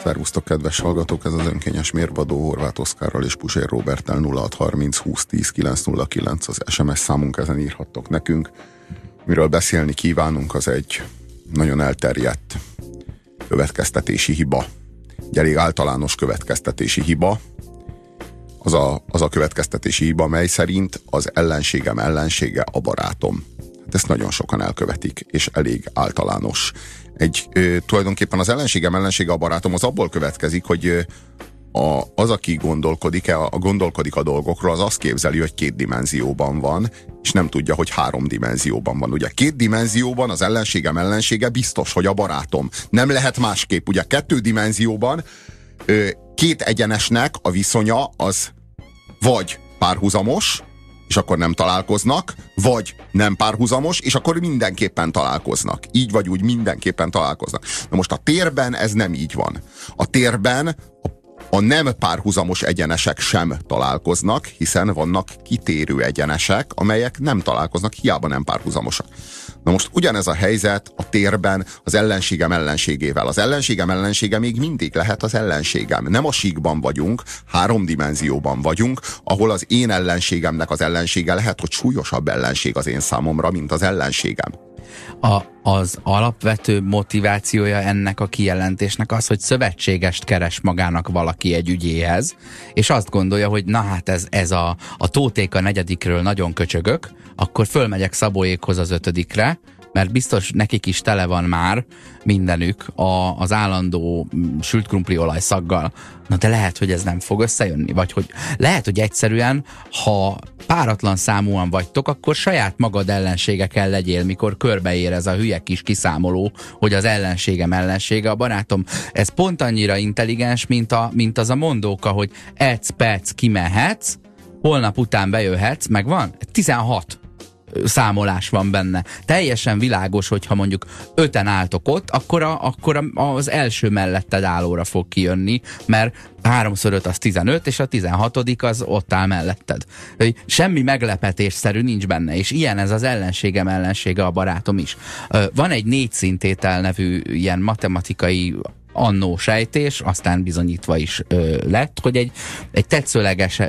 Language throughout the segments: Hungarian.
Szervusztok, kedves hallgatók! Ez az önkényes mérvadó Horváth Oszkárral és Puzsér Róberttel. 0630 20 10 909 az SMS számunk, ezen írhattok nekünk. Miről beszélni kívánunk, az egy nagyon elterjedt következtetési hiba. Egy elég általános következtetési hiba. Az a következtetési hiba, mely szerint az ellenségem ellensége a barátom. Hát ezt nagyon sokan elkövetik, és elég általános. Tulajdonképpen az ellenségem ellensége a barátom az abból következik, hogy az, aki gondolkodik a dolgokról, az azt képzeli, hogy 2 dimenzióban van, és nem tudja, hogy 3 dimenzióban van. Ugye 2 dimenzióban az ellenségem ellensége biztos, hogy a barátom. Nem lehet másképp. Ugye 2 dimenzióban 2 egyenesnek a viszonya az vagy párhuzamos, és akkor nem találkoznak, vagy nem párhuzamos, és akkor mindenképpen találkoznak. Így vagy úgy mindenképpen találkoznak. Na most a térben ez nem így van. A térben a nem párhuzamos egyenesek sem találkoznak, hiszen vannak kitérő egyenesek, amelyek nem találkoznak, hiába nem párhuzamosak. Na most ugyanez a helyzet a térben az ellenségem ellenségével. Az ellenségem ellensége még mindig lehet az ellenségem. Nem a síkban vagyunk, 3 dimenzióban vagyunk, ahol az én ellenségemnek az ellensége lehet, hogy súlyosabb ellenség az én számomra, mint az ellenségem. Az alapvető motivációja ennek a kijelentésnek az, hogy szövetségest keres magának valaki egy ügyéhez, és azt gondolja, hogy na hát ez a Tótéka 4-ről nagyon köcsögök, akkor fölmegyek Szabóékhoz az 5-re, mert biztos nekik is tele van már mindenük az állandó sült krumpliolaj szaggal. Na de lehet, hogy ez nem fog összejönni, vagy hogy lehet, hogy egyszerűen, ha páratlan számúan vagytok, akkor saját magad ellensége kell legyél, mikor körbeér ez a hülye kis kiszámoló, hogy az ellenségem ellensége a barátom. Ez pont annyira intelligens, mint az a mondóka, hogy ec-pec kimehetsz, holnap után bejöhetsz, meg van 16 számolás van benne. Teljesen világos, hogyha mondjuk 5-en álltok ott, akkor az első melletted állóra fog kijönni, mert 3x5 az 15, és a 16. az ott áll melletted. Semmi meglepetésszerű nincs benne, és ilyen ez az ellenségem ellensége a barátom is. Van egy 4 szintétel nevű ilyen matematikai annó sejtés, aztán bizonyítva is lett, hogy egy tetszőleges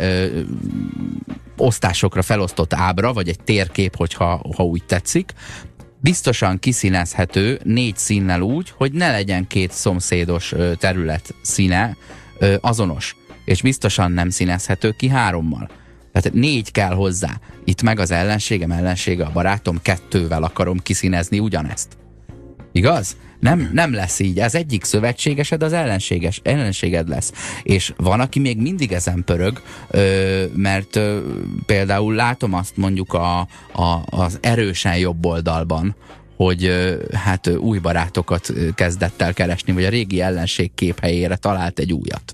osztásokra felosztott ábra, vagy egy térkép, hogyha úgy tetszik, biztosan kiszínezhető 4 színnel úgy, hogy ne legyen 2 szomszédos terület színe azonos, és biztosan nem színezhető ki 3-mal. Tehát 4 kell hozzá. Itt meg az ellenségem ellensége a barátom, 2-vel akarom kiszínezni ugyanezt. Igaz? Nem lesz így. Ez egyik szövetségesed az ellenséged lesz. És van, aki még mindig ezen pörög, mert például látom azt mondjuk az erősen jobb oldalban, hogy hát új barátokat kezdett el keresni, vagy a régi ellenség kép helyére talált egy újat.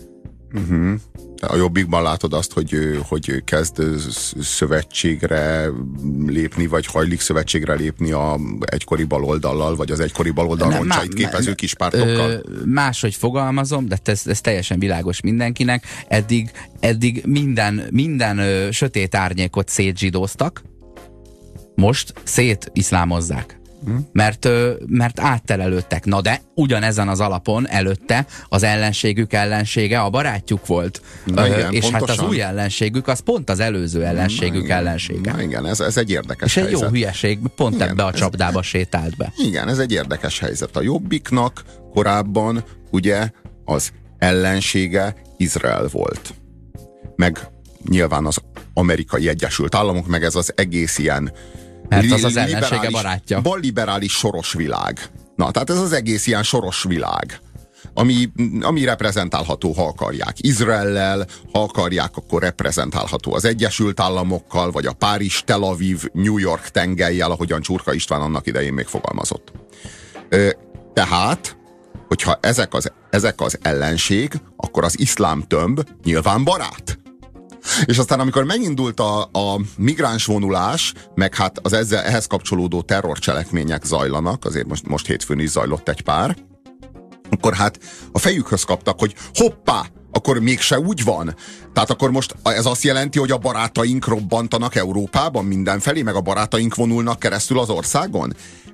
A Jobbikban látod azt, hogy kezd szövetségre lépni, vagy hajlik szövetségre lépni a egykori baloldallal, vagy az egykori baloldal roncsait képező kis pártokkal? Máshogy fogalmazom, de ez teljesen világos mindenkinek. Eddig minden sötét árnyékot szétzsidóztak, most szétiszlámozzák. Mert átterelődtek. Na de ugyanezen az alapon előtte az ellenségük ellensége a barátjuk volt. Igen, és pontosan. Hát az új ellenségük az pont az előző ellenségük ellensége. Na igen, ez egy érdekes és helyzet. egy jó hülyeség, pont igen, ebbe a csapdába sétált be. Igen, ez egy érdekes helyzet. A Jobbiknak korábban ugye az ellensége Izrael volt. Meg nyilván az Amerikai Egyesült Államok, meg ez az egész ilyen mert az ellensége barátja. Balliberális soros világ. Na, tehát ez az egész ilyen soros világ, ami reprezentálható, ha akarják Izraellel, ha akarják, akkor reprezentálható az Egyesült Államokkal, vagy a Párizs, Tel Aviv, New York tengellyel, ahogyan Csurka István annak idején még fogalmazott. Tehát, hogyha ezek az ellenség, akkor az iszlám tömb nyilván barát. És aztán, amikor megindult a migráns vonulás, meg hát az ehhez kapcsolódó terrorcselekmények zajlanak, azért most hétfőn is zajlott egy pár, akkor hát a fejükhöz kaptak, hogy hoppá, akkor mégse úgy van. Tehát akkor most ez azt jelenti, hogy a barátaink robbantanak Európában mindenfelé, meg a barátaink vonulnak keresztül az országon?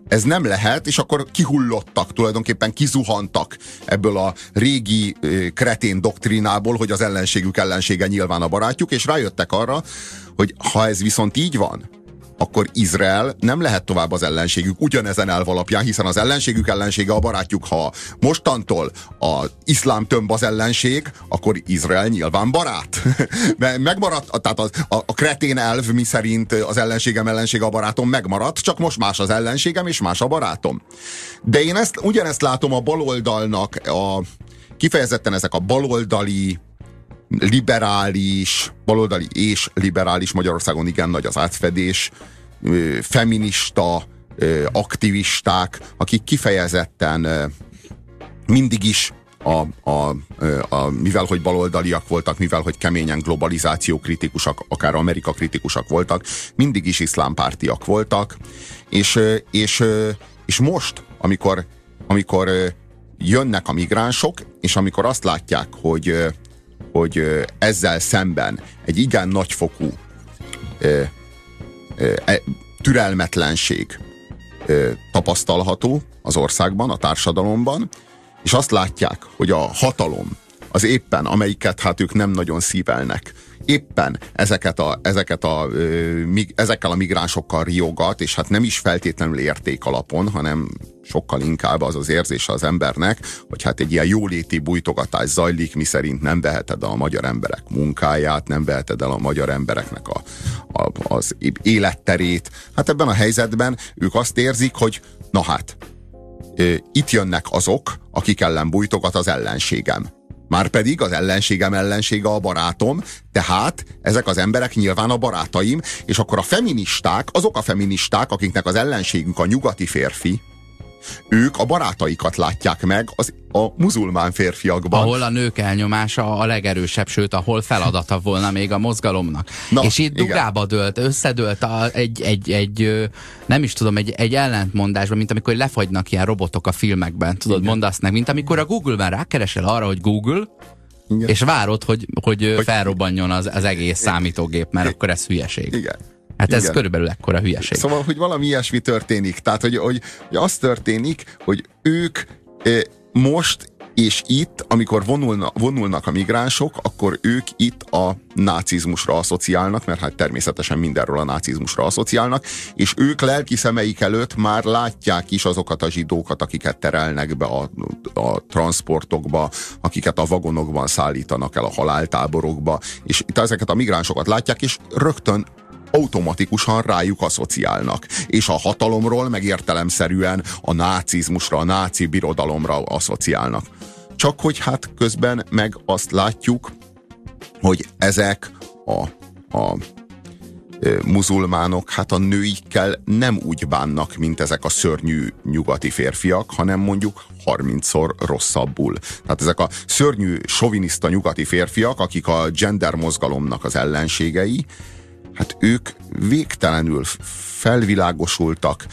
ez nem lehet, és akkor kihullottak, tulajdonképpen kizuhantak ebből a régi kretén doktrinából, hogy az ellenségük ellensége nyilván a barátjuk, és rájöttek arra, hogy ha ez viszont így van, akkor Izrael nem lehet tovább az ellenségük ugyanezen elv alapján, hiszen az ellenségük ellensége a barátjuk. Ha mostantól az iszlám tömb az ellenség, akkor Izrael nyilván barát. Megmaradt, tehát a kretén elv, mi szerint az ellenségem ellensége a barátom megmaradt, csak most más az ellenségem és más a barátom. De én ugyanezt látom a baloldalnak, kifejezetten ezek a baloldali és liberális, Magyarországon igen nagy az átfedés, feminista aktivisták, akik kifejezetten mindig is mivel hogy baloldaliak voltak, mivel hogy keményen globalizáció kritikusak, akár Amerika kritikusak voltak, mindig is iszlámpártiak voltak, és most, amikor jönnek a migránsok, és amikor azt látják, hogy ezzel szemben egy igen nagyfokú türelmetlenség tapasztalható az országban, a társadalomban, és azt látják, hogy a hatalom az éppen, amelyiket hát ők nem nagyon szívelnek, éppen ezekkel a migránsokkal riogat, és hát nem is feltétlenül érték alapon, hanem sokkal inkább az érzése az embernek, hogy hát egy ilyen jóléti bújtogatás zajlik, miszerint nem veheted el a magyar emberek munkáját, nem veheted el a magyar embereknek az életterét. Hát ebben a helyzetben ők azt érzik, hogy na hát, itt jönnek azok, akik ellen bújtogat az ellenségem. Márpedig az ellenségem ellensége a barátom, tehát ezek az emberek nyilván a barátaim, és akkor azok a feministák, akiknek az ellenségük a nyugati férfi, ők a barátaikat látják meg a muzulmán férfiakban. Ahol a nők elnyomása a legerősebb, sőt, ahol feladata volna még a mozgalomnak. Na, és itt dugába dőlt, összedőlt nem is tudom, egy ellentmondásban, mint amikor lefagynak ilyen robotok a filmekben, tudod, mondasz meg, mint amikor a Google-ben rákeresel arra, hogy Google, igen, és várod, hogy felrobbanjon az egész számítógép, mert akkor ez hülyeség. Igen. Hát ez körülbelül ekkora hülyeség. Szóval, hogy valami ilyesmi történik. Tehát, hogy az történik, hogy ők most és itt, amikor vonulnak a migránsok, akkor ők itt a nácizmusra asszociálnak, mert hát természetesen mindenről a nácizmusra asszociálnak, és ők lelki szemeik előtt már látják is azokat a zsidókat, akiket terelnek be a transportokba, akiket a vagonokban szállítanak el a haláltáborokba, és itt ezeket a migránsokat látják, és rögtön automatikusan rájuk asszociálnak. És a hatalomról meg értelemszerűen a nácizmusra, a náci birodalomra asszociálnak. Csak hogy hát közben meg azt látjuk, hogy ezek a muzulmánok hát a nőikkel nem úgy bánnak, mint ezek a szörnyű nyugati férfiak, hanem mondjuk 30-szor rosszabbul. Tehát ezek a szörnyű soviniszta nyugati férfiak, akik a gender mozgalomnak az ellenségei, hát ők végtelenül felvilágosultak,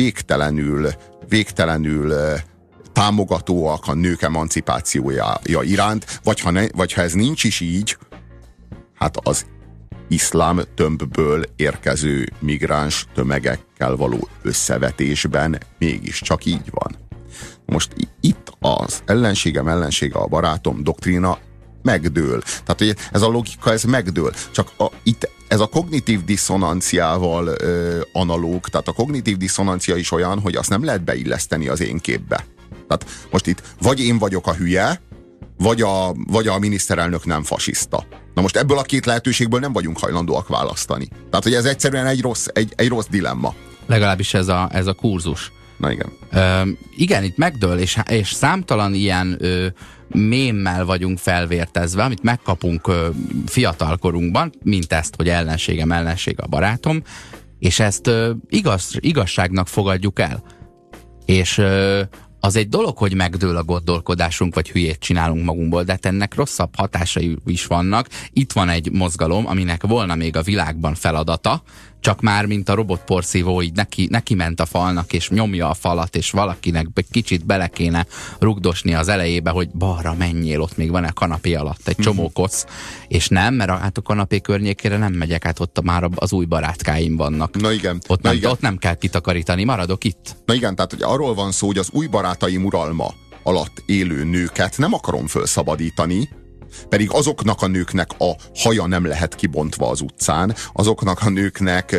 végtelenül támogatóak a nők emancipációja iránt, vagy ha ez nincs is így, hát az iszlám tömbből érkező migráns tömegekkel való összevetésben mégiscsak így van. Most itt az ellenségem ellensége a barátom doktrína megdől. Tehát, hogy ez a logika, ez megdől. Csak itt ez a kognitív diszonanciával analóg, tehát a kognitív diszonancia is olyan, hogy azt nem lehet beilleszteni az én képbe. Tehát most itt vagy én vagyok a hülye, vagy a miniszterelnök nem fasiszta. Na most ebből a két lehetőségből nem vagyunk hajlandóak választani. Tehát, hogy ez egyszerűen egy rossz dilemma. Legalábbis ez a kurzus. Na igen. Igen, itt megdől, és számtalan ilyen mémmel vagyunk felvértezve, amit megkapunk fiatalkorunkban, mint ezt, hogy ellenségem ellensége a barátom, és ezt igazságnak fogadjuk el. És az egy dolog, hogy megdől a gondolkodásunk, vagy hülyét csinálunk magunkból, de hát ennek rosszabb hatásai is vannak. Itt van egy mozgalom, aminek volna még a világban feladata, csak már, mint a robotporszívó, így neki ment a falnak, és nyomja a falat, és valakinek kicsit bele kéne rugdosni az elejébe, hogy balra menjél, ott még van a kanapé alatt egy csomó kosz, és nem, mert a kanapé környékére nem megyek, hát ott már az új barátkáim vannak. Na igen. Ott nem kell kitakarítani, maradok itt. Na igen, tehát hogy arról van szó, hogy az új barátaim uralma alatt élő nőket nem akarom felszabadítani, pedig azoknak a nőknek a haja nem lehet kibontva az utcán, azoknak a nőknek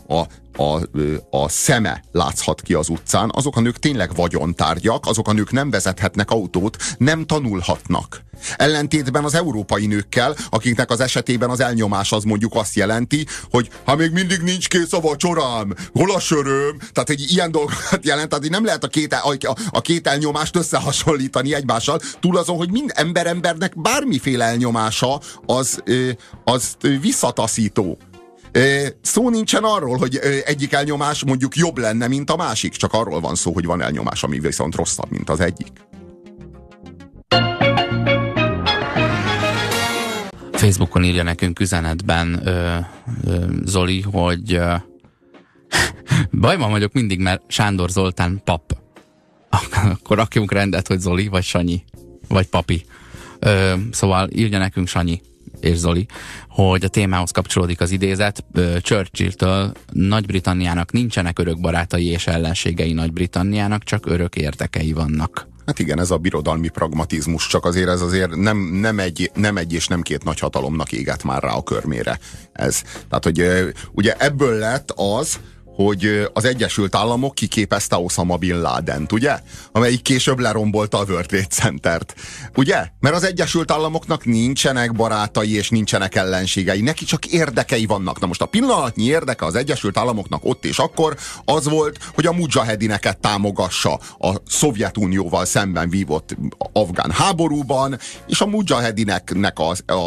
a szeme látszhat ki az utcán, azok a nők tényleg vagyontárgyak, azok a nők nem vezethetnek autót, nem tanulhatnak. Ellentétben az európai nőkkel, akiknek az esetében az elnyomás az mondjuk azt jelenti, hogy ha még mindig nincs kész a vacsorám, hol a söröm, tehát egy ilyen dolgokat jelent, tehát nem lehet a két elnyomást összehasonlítani egymással, túl azon, hogy mind embernek bármiféle elnyomása az visszataszító. Szó nincsen arról, hogy egyik elnyomás mondjuk jobb lenne, mint a másik, csak arról van szó, hogy van elnyomás, ami viszont rosszabb, mint az egyik. Facebookon írja nekünk üzenetben Zoli, hogy bajban vagyok mindig, mert Sándor Zoltán pap. Akkor rakjunk rendet, hogy Zoli, vagy Sanyi, vagy papi. Szóval írja nekünk Sanyi és Zoli, hogy a témához kapcsolódik az idézet. Churchilltől: Nagy-Britanniának nincsenek örök barátai és ellenségei, Nagy-Britanniának csak örök érdekei vannak. Hát igen, ez a birodalmi pragmatizmus, csak azért ez azért nem egy és nem két nagyhatalomnak égett már rá a körmére. Ez. Tehát, hogy ugye ebből lett az, hogy az Egyesült Államok kiképezte Osama Bin Ladent, ugye? Amelyik később lerombolta a World Trade Centert. Ugye? Mert az Egyesült Államoknak nincsenek barátai és nincsenek ellenségei. Neki csak érdekei vannak. Na most a pillanatnyi érdeke az Egyesült Államoknak ott és akkor az volt, hogy a mujahedineket támogassa a Szovjetunióval szemben vívott afgán háborúban, és a mujahedineknek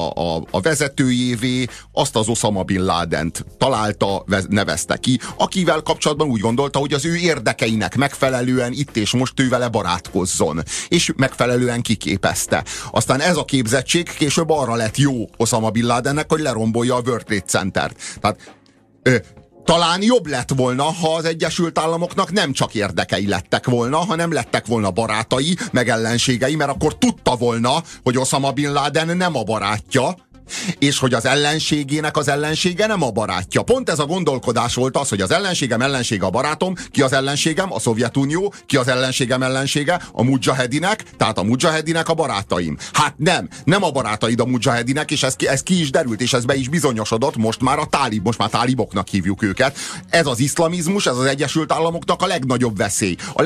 a vezetőjévé azt az Osama Bin Ladent találta, nevezte ki, akivel kapcsolatban úgy gondolta, hogy az ő érdekeinek megfelelően itt és most ő vele barátkozzon. És megfelelően kiképezte. Aztán ez a képzettség később arra lett jó Osama Bin Ladennek, hogy lerombolja a World Trade Centert. Tehát talán jobb lett volna, ha az Egyesült Államoknak nem csak érdekei lettek volna, hanem lettek volna barátai, meg ellenségei, mert akkor tudta volna, hogy Osama Bin Laden nem a barátja, és hogy az ellenségének az ellensége nem a barátja. Pont ez a gondolkodás volt az, hogy az ellenségem ellensége a barátom, ki az ellenségem? A Szovjetunió, ki az ellenségem ellensége? A mujahedinek, tehát a mujahedinek a barátaim. Hát nem a barátaid a mujahedinek, és ez ki is derült, és ez be is bizonyosodott, most már most már táliboknak hívjuk őket. Ez az iszlamizmus, ez az Egyesült Államoknak a legnagyobb veszély, a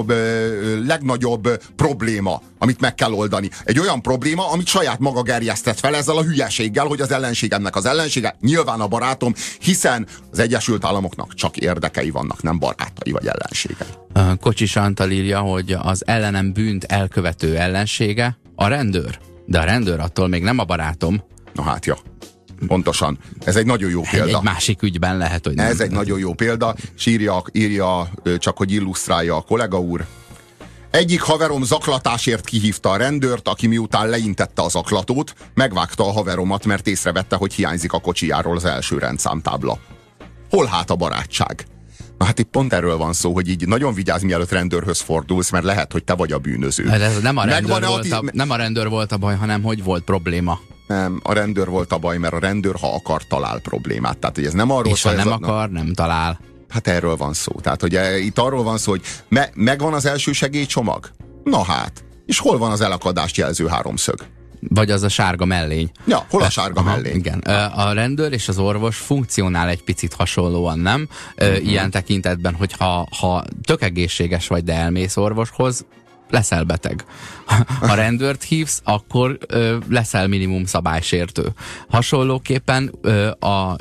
legnagyobb probléma, amit meg kell oldani. Egy olyan probléma, amit saját maga gerjesztett fel ezzel a hülyeséggel, hogy az ellenségemnek az ellensége nyilván a barátom, hiszen az Egyesült Államoknak csak érdekei vannak, nem barátai vagy ellenségei. Kocsis Antal írja, hogy az ellenem bűnt elkövető ellensége a rendőr. De a rendőr attól még nem a barátom. Na hát, ja. Pontosan. Ez egy nagyon jó példa. Egy másik ügyben lehet, hogy nem. Ez egy nagyon jó példa, és írja csak, hogy illusztrálja a kollega úr. Egyik haverom zaklatásért kihívta a rendőrt, aki miután leintette a zaklatót, megvágta a haveromat, mert észrevette, hogy hiányzik a kocsijáról az első rendszámtábla. Hol hát a barátság? Na hát itt pont erről van szó, hogy így nagyon vigyázz, mielőtt rendőrhöz fordulsz, mert lehet, hogy te vagy a bűnöző. Ez nem a rendőr volt a baj, hanem hogy volt probléma. Nem, a rendőr volt a baj, mert a rendőr, ha akar, talál problémát. Tehát, hogy ez nem arról és ha nem akar, nem talál. Hát erről van szó. Tehát, hogy itt arról van szó, hogy megvan az első segélycsomag? Na hát. És hol van az elakadást jelző háromszög? Vagy az a sárga mellény. Ja, hol a sárga mellény? Igen. A rendőr és az orvos funkcionál egy picit hasonlóan, nem? Ilyen tekintetben, hogy ha tök egészséges vagy, de elmész orvoshoz, leszel beteg. Ha rendőrt hívsz, akkor leszel minimum szabálysértő. Hasonlóképpen a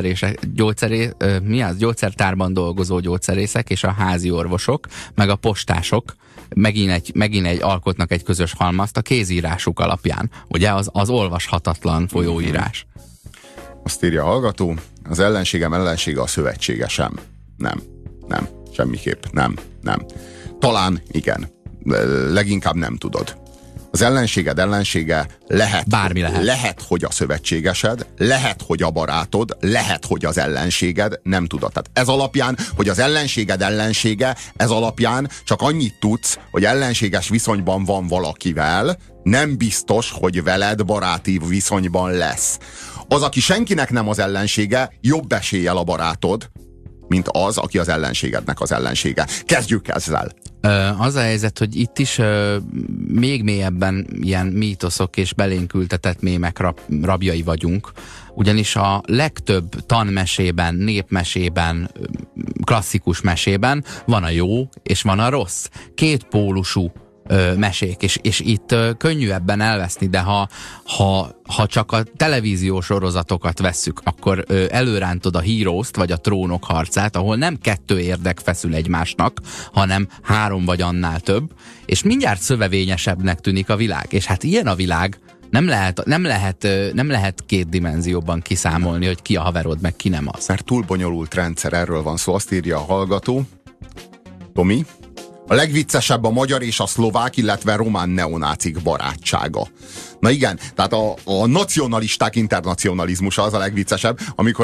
gyógyszertárban dolgozó gyógyszerészek és a házi orvosok, meg a postások megint egy alkotnak egy közös halmazt a kézírásuk alapján. Ugye az olvashatatlan folyóírás. Azt írja a hallgató, az ellenségem ellensége a szövetségesem. Nem. Semmiképp. Nem. Talán igen. Leginkább nem tudod. Az ellenséged ellensége lehet. Bármi lehet. Lehet, hogy a szövetségesed, lehet, hogy a barátod, lehet, hogy az ellenséged, nem tudod. Tehát ez alapján, hogy az ellenséged ellensége, ez alapján csak annyit tudsz, hogy ellenséges viszonyban van valakivel, nem biztos, hogy veled baráti viszonyban lesz. Az, aki senkinek nem az ellensége, jobb eséllyel a barátod, mint az, aki az ellenségednek az ellensége. Kezdjük ezzel. Az a helyzet, hogy itt is még mélyebben ilyen mítoszok és belénk ültetett mémek rabjai vagyunk, ugyanis a legtöbb tanmesében, népmesében, klasszikus mesében van a jó és van a rossz. Két pólusú mesék, és itt könnyű ebben elveszni, de ha csak a televíziós sorozatokat vesszük, akkor előrántod a Heroes-t, vagy a Trónok harcát, ahol nem 2 érdek feszül egymásnak, hanem 3 vagy annál több, és mindjárt szövevényesebbnek tűnik a világ. És hát ilyen a világ, nem lehet 2 dimenzióban kiszámolni, hogy ki a haverod, meg ki nem az. Mert túl bonyolult rendszer, erről van szó, azt írja a hallgató. Tomi? A legviccesebb a magyar és a szlovák, illetve román neonácik barátsága. Na igen, tehát a nacionalisták internacionalizmusa az a legviccesebb,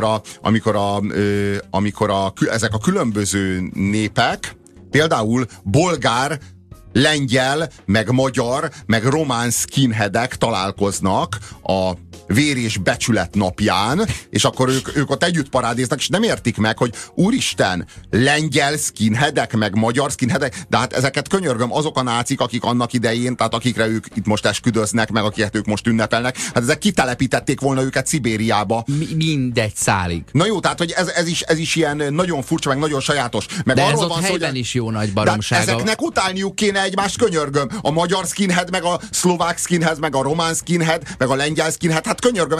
amikor ezek a különböző népek, például bolgár, lengyel, meg magyar, meg román skinheadek találkoznak a vér és becsület napján, és akkor ők ott együtt parádéznak, és nem értik meg, hogy úristen, lengyel skinheadek, meg magyar skinheadek, de hát ezeket könyörgöm, azok a nácik, akik annak idején, tehát akikre ők itt most esküdöznek, meg akiket ők most ünnepelnek, hát ezek kitelepítették volna őket Szibériába. Mindegy szálig. Na jó, tehát, hogy ez is ilyen nagyon furcsa, meg nagyon sajátos. Meg de arról ez ott van helyben szó, is jó nagy baromsága. Ezeknek utálniuk kéne egymást, könyörgöm. A magyar skinhead, meg a szlovák skinhead, meg a román skinhead, meg a lengyel skinhead, hát könyörgöm,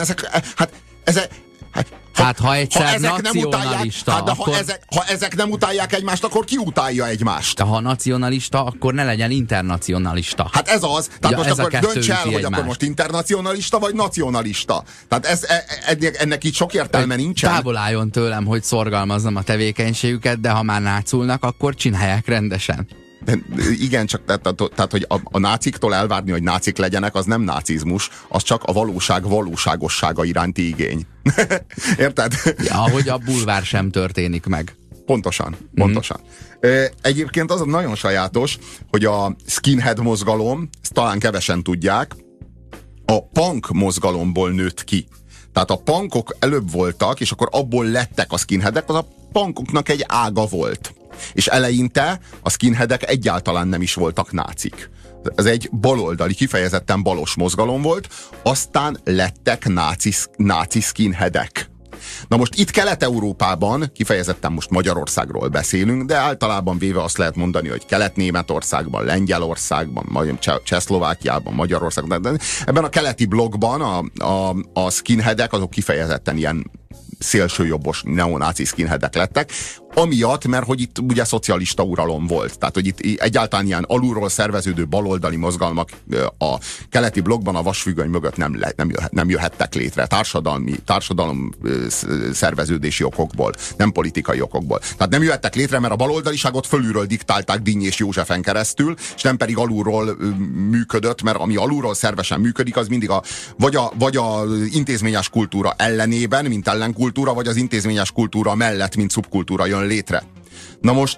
ha egyszer nacionalista, ha ezek nem utálják egymást, akkor ki utálja egymást? Ha nacionalista, akkor ne legyen internacionalista. Hát ez az. Tehát most akkor dönts el, hogy egymást. akkor most internacionalista vagy nacionalista. Tehát ennek így sok értelme nincsen. Távol álljon tőlem, hogy szorgalmazzam a tevékenységüket, de ha már náculnak, akkor csinálják rendesen. Igen, csak tehát, hogy a náciktól elvárni, hogy nácik legyenek, az nem nácizmus, az csak a valóság valóságossága iránti igény. Érted? Ja, ahogy a bulvár sem történik meg. Pontosan. Egyébként az nagyon sajátos, hogy a skinhead mozgalom, ezt talán kevesen tudják, a punk mozgalomból nőtt ki. Tehát a punkok előbb voltak, és akkor abból lettek a skinheadek, az a punkoknak egy ága volt. És eleinte a skinheadek egyáltalán nem is voltak nácik. Ez egy baloldali, kifejezetten balos mozgalom volt, aztán lettek náci skinheadek. Na most itt Kelet-Európában, kifejezetten most Magyarországról beszélünk, de általában véve azt lehet mondani, hogy Kelet-Németországban, Lengyelországban, Csehszlovákiában, Magyarországban, de ebben a keleti blokkban a skinheadek azok kifejezetten ilyen szélsőjobbos neonáci skinheadek lettek, amiatt, mert hogy itt ugye szocialista uralom volt. Tehát, hogy itt egyáltalán ilyen alulról szerveződő baloldali mozgalmak a keleti blokkban a vasfüggöny mögött nem jöhettek létre. Társadalom szerveződési okokból, nem politikai okokból. Tehát nem jöhettek létre, mert a baloldaliságot fölülről diktálták Díny és Józsefen keresztül, és nem pedig alulról működött, mert ami alulról szervesen működik, az mindig vagy a intézményes kultúra ellenében, mint ellenkultúra, vagy az intézményes kultúra mellett, mint szubkultúra jön létre. Na most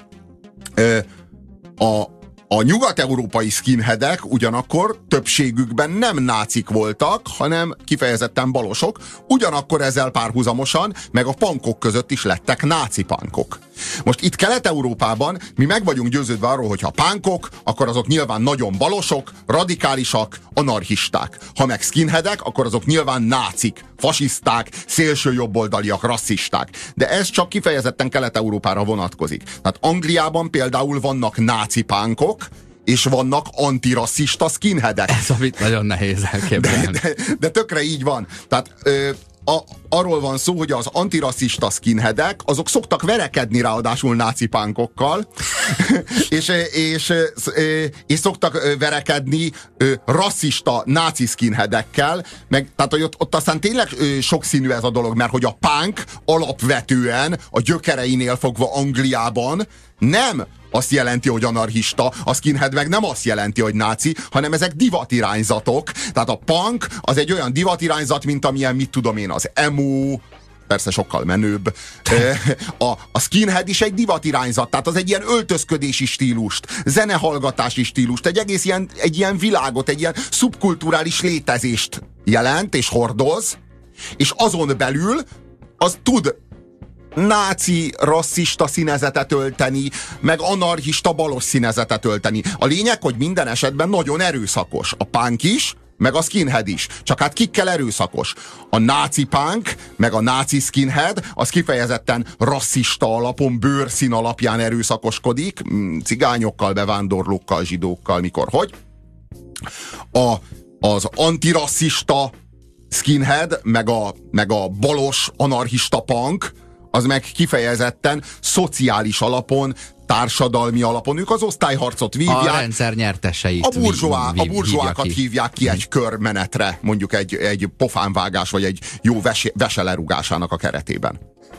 a nyugat-európai skinheadek ugyanakkor többségükben nem nácik voltak, hanem kifejezetten balosok, ugyanakkor ezzel párhuzamosan meg a punkok között is lettek náci punkok. Most itt Kelet-Európában mi meg vagyunk győződve arról, hogy ha punkok, akkor azok nyilván nagyon balosok, radikálisak, anarchisták. Ha meg skinheadek, akkor azok nyilván nácik, fasiszták, szélsőjobboldaliak, rasszisták. De ez csak kifejezetten Kelet-Európára vonatkozik. Tehát Angliában például vannak náci punkok, és vannak antirasszista skinheadek. Ez amit nagyon nehéz elképzelni. De tökre így van. Tehát arról van szó, hogy az antirasszista skinheadek, azok szoktak verekedni ráadásul náci punkokkal, és szoktak verekedni rasszista náci skinheadekkel, meg, tehát hogy ott aztán tényleg sokszínű ez a dolog, mert hogy a punk alapvetően a gyökereinél fogva Angliában nem azt jelenti, hogy anarchista, a skinhead meg nem azt jelenti, hogy náci, hanem ezek divatirányzatok. Tehát a punk az egy olyan divatirányzat, mint amilyen, mit tudom én, az emo, persze sokkal menőbb. A skinhead is egy divatirányzat, tehát az egy ilyen öltözködési stílust, zenehallgatási stílust, egy ilyen világot, egy ilyen szubkulturális létezést jelent és hordoz, és azon belül az tud náci, rasszista színezetet ölteni, meg anarchista, balos színezetet ölteni. A lényeg, hogy minden esetben nagyon erőszakos. A punk is, meg a skinhead is. Csak hát kikkel erőszakos? A náci punk, meg a náci skinhead, az kifejezetten rasszista alapon, bőrszín alapján erőszakoskodik, cigányokkal, bevándorlókkal, zsidókkal, mikor, hogy. Az antirasszista skinhead, meg a balos anarchista punk, az meg kifejezetten szociális alapon, társadalmi alapon. Ők az osztályharcot vívják. A rendszer nyerteseit. A burzsóákat hívják ki egy körmenetre, mondjuk egy pofánvágás, vagy egy jó vese lerúgásának a keretében.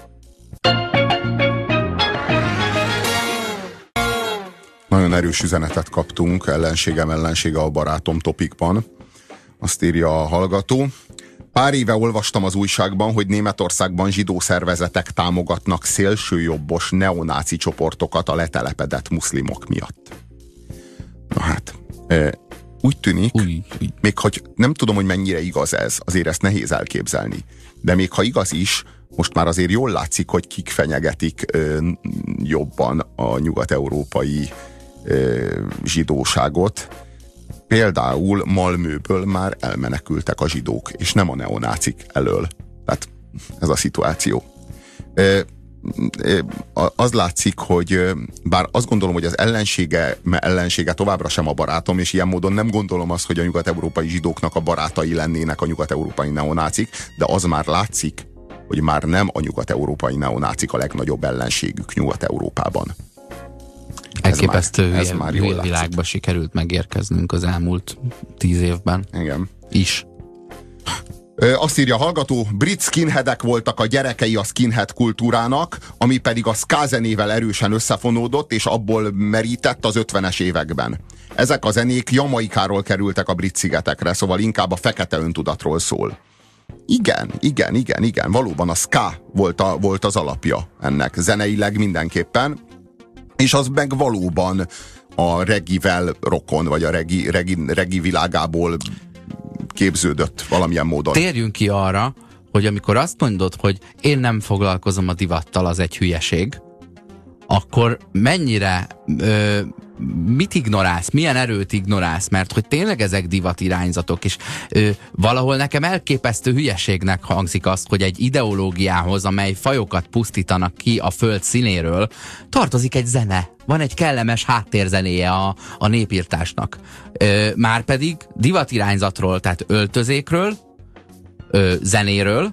Nagyon erős üzenetet kaptunk, ellensége a barátom topikban. Azt írja a hallgató. Pár éve olvastam az újságban, hogy Németországban zsidó szervezetek támogatnak szélsőjobbos neonáci csoportokat a letelepedett muszlimok miatt. Na hát, úgy tűnik, még hogy nem tudom, hogy mennyire igaz ez, azért ezt nehéz elképzelni, de még ha igaz is, most már azért jól látszik, hogy kik fenyegetik jobban a nyugat-európai zsidóságot. Például Malmöből már elmenekültek a zsidók, és nem a neonácik elől. Tehát ez a szituáció. Az látszik, hogy bár azt gondolom, hogy az ellensége továbbra sem a barátom, és ilyen módon nem gondolom azt, hogy a nyugat-európai zsidóknak a barátai lennének a nyugat-európai neonácik, de az már látszik, hogy már nem a nyugat-európai neonácik a legnagyobb ellenségük Nyugat-Európában. Elképesztő hülye világba sikerült megérkeznünk az elmúlt 10 évben. Igen. Is. Azt írja a hallgató, brit skinheadek voltak a gyerekei a skinhead kultúrának, ami pedig a ska zenével erősen összefonódott, és abból merített az 50-es években. Ezek a zenék Jamaikáról kerültek a brit szigetekre, szóval inkább a fekete öntudatról szól. Igen. Valóban a ska volt az alapja ennek, zeneileg mindenképpen. És az meg valóban a reggivel rokon, vagy a reggi világából képződött valamilyen módon. Térjünk ki arra, hogy amikor azt mondod, hogy én nem foglalkozom a divattal, az egy hülyeség, akkor mennyire, mit ignorálsz, milyen erőt ignorálsz, mert hogy tényleg ezek divatirányzatok, és valahol nekem elképesztő hülyeségnek hangzik az, hogy egy ideológiához, amely fajokat pusztítanak ki a föld színéről, tartozik egy zene. Van egy kellemes háttérzenéje a népírtásnak. Márpedig divatirányzatról, tehát öltözékről, zenéről,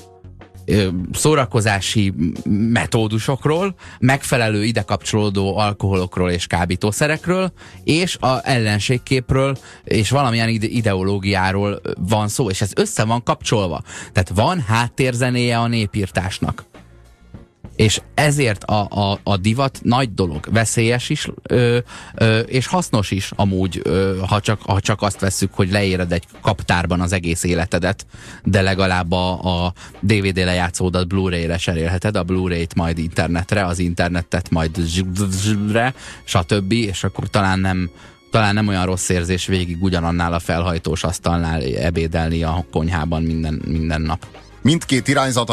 szórakozási metódusokról, megfelelő ide kapcsolódó alkoholokról és kábítószerekről, és az ellenségképről, és valamilyen ideológiáról van szó, és ez össze van kapcsolva. Tehát van háttérzenéje a népírtásnak. És ezért a divat nagy dolog, veszélyes is, és hasznos is amúgy, ha csak azt vesszük, hogy leéred egy kaptárban az egész életedet, de legalább a DVD lejátszódat Blu-ray-re cserélheted, a Blu-ray-t majd internetre, az internetet majd zsre, stb. És akkor talán nem olyan rossz érzés végig ugyanannál a felhajtós asztalnál ebédelni a konyhában minden nap. Mindkét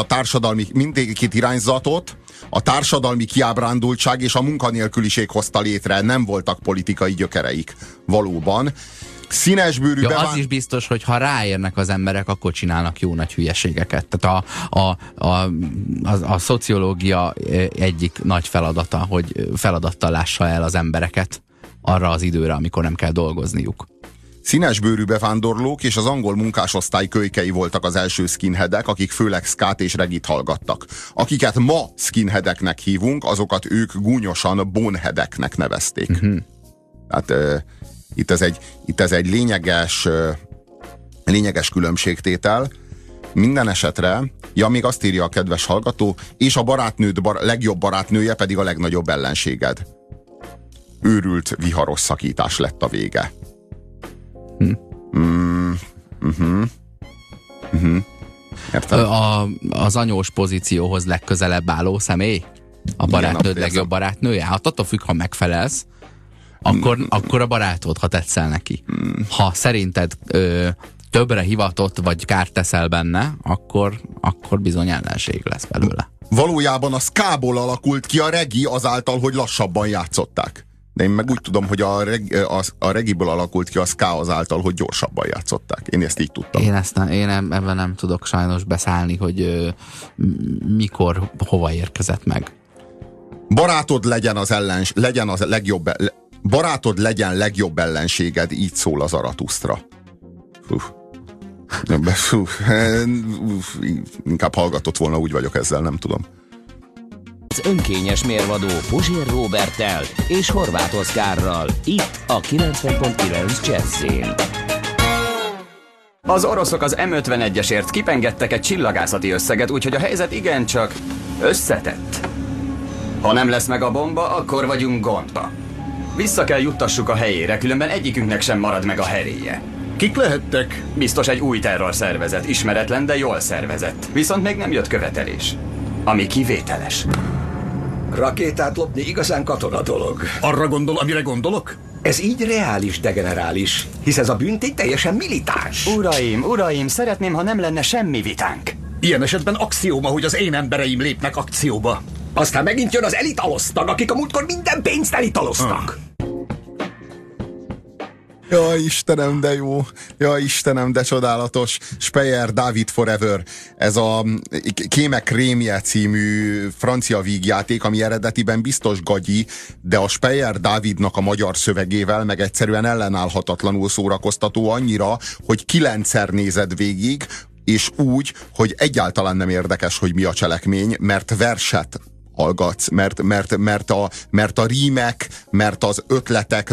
irányzatot a társadalmi kiábrándultság és a munkanélküliség hozta létre, nem voltak politikai gyökereik. Valóban. Színesbőrű az is biztos, hogy ha ráérnek az emberek, akkor csinálnak jó nagy hülyeségeket. Tehát a szociológia egyik nagy feladata, hogy feladattal lássa el az embereket arra az időre, amikor nem kell dolgozniuk. Színesbőrű bevándorlók és az angol munkásosztály kölykei voltak az első skinheadek, akik főleg skát és regit hallgattak. Akiket ma skinheadeknek hívunk, azokat ők gúnyosan boneheadeknek nevezték. Tehát itt ez egy lényeges különbségtétel. Minden esetre, még azt írja a kedves hallgató, és a barátnőd legjobb barátnője pedig a legnagyobb ellenséged. őrült viharos szakítás lett a vége. Értem? Az anyós pozícióhoz legközelebb álló személy? A barátnőd legjobb barátnője? Hát attól függ, ha megfelelsz, akkor a barátod, ha tetszel neki. Ha szerinted többre hivatott, vagy kárt teszel benne, akkor bizony ellenség lesz belőle. Valójában a ska-ból alakult ki a regi azáltal, hogy lassabban játszották. De én meg úgy tudom, hogy a regiből alakult ki a ska azáltal, hogy gyorsabban játszották. Én ezt így tudtam. Én ebben nem tudok sajnos beszállni, hogy mikor, hova érkezett meg. Barátod legyen legjobb ellenséged, így szól az Zaratusztra. Inkább hallgatott volna, úgy vagyok ezzel, nem tudom. Az önkényes mérvadó Puzsér Róberttel és Horváth Oszkárral, itt a 90.9 Jazzyn. Az oroszok az M51-esért kipengedtek egy csillagászati összeget, úgyhogy a helyzet igencsak összetett. Ha nem lesz meg a bomba, akkor vagyunk gondba. Vissza kell juttassuk a helyére, különben egyikünknek sem marad meg a heréje. Kik lehettek? Biztos egy új terrorszervezet, ismeretlen, de jól szervezett. Viszont még nem jött követelés. Ami kivételes. Rakétát lopni igazán katona dolog. Arra gondol, amire gondolok? Ez így reális degenerális, hisz ez a büntény teljesen militáns. Uraim, szeretném, ha nem lenne semmi vitánk. Ilyen esetben axióma, hogy az én embereim lépnek akcióba. Aztán megint jön az elitalosztag, akik a múltkor minden pénzt elitaloztak. Ja, Istenem, de jó. Ja, Istenem, de csodálatos. Speyer, David Forever. Ez a Kémek krémje című francia vígjáték, ami eredetiben biztos gagyi, de a Speyer Dávidnak a magyar szövegével meg egyszerűen ellenállhatatlanul szórakoztató annyira, hogy 9-szer nézed végig, és úgy, hogy egyáltalán nem érdekes, hogy mi a cselekmény, mert verset hallgatsz, mert a rímek, mert az ötletek,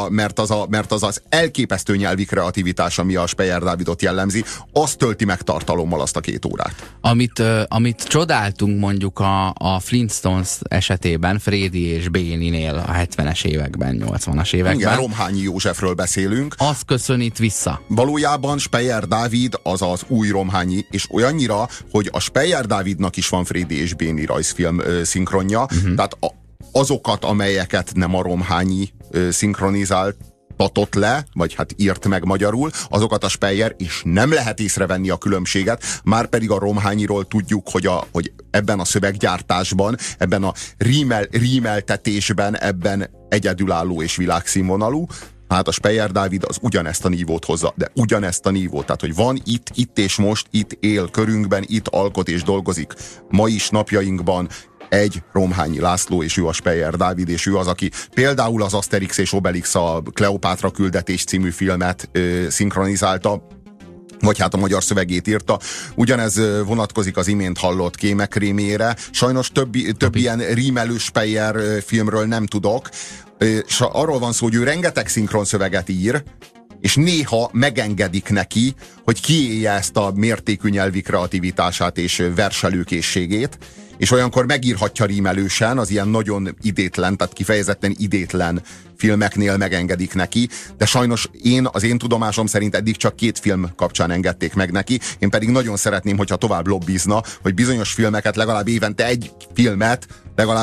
mert az elképesztő nyelvi kreativitás, ami a Speyer Dávidot jellemzi, az tölti meg tartalommal azt a 2 órát. Amit csodáltunk mondjuk a Flintstones esetében, Frédi és Béninél a 70-es években, 80-as években. Igen, Romhányi Józsefről beszélünk. Az köszönít vissza. Valójában Speyer Dávid az az új Romhányi, és olyannyira, hogy a Speyer Dávidnak is van Frédi és Béni rajzfilm szinkronja, tehát azokat, amelyeket nem a Romhányi szinkronizáltatott le, vagy hát írt meg magyarul, azokat a Speyer, és nem lehet észrevenni a különbséget, már pedig a Romhányiról tudjuk, hogy ebben a szöveggyártásban, ebben a rímeltetésben, ebben egyedülálló és világszínvonalú. Hát a Speyer Dávid az ugyanezt a nívót hozza, de ugyanezt a nívót, tehát hogy van itt és most, itt él körünkben, itt alkot és dolgozik ma is napjainkban egy Romhányi László, és ő a Speyer Dávid, és ő az, aki például az Asterix és Obelix a Kleopátra küldetés című filmet szinkronizálta, vagy hát a magyar szövegét írta. Ugyanez vonatkozik az imént hallott Kémek krémjére. Sajnos több ilyen rímelő Speyer filmről nem tudok, és arról van szó, hogy ő rengeteg szinkronszöveget ír, és néha megengedik neki, hogy kiélje ezt a mértékű nyelvi kreativitását és verselőkészségét, és olyankor megírhatja rímelősen, az ilyen nagyon idétlen, tehát kifejezetten idétlen filmeknél megengedik neki, de sajnos az én tudomásom szerint eddig csak 2 film kapcsán engedték meg neki, én pedig nagyon szeretném, hogyha tovább lobbizna, hogy bizonyos filmeket, legalább évente egy filmet, legalább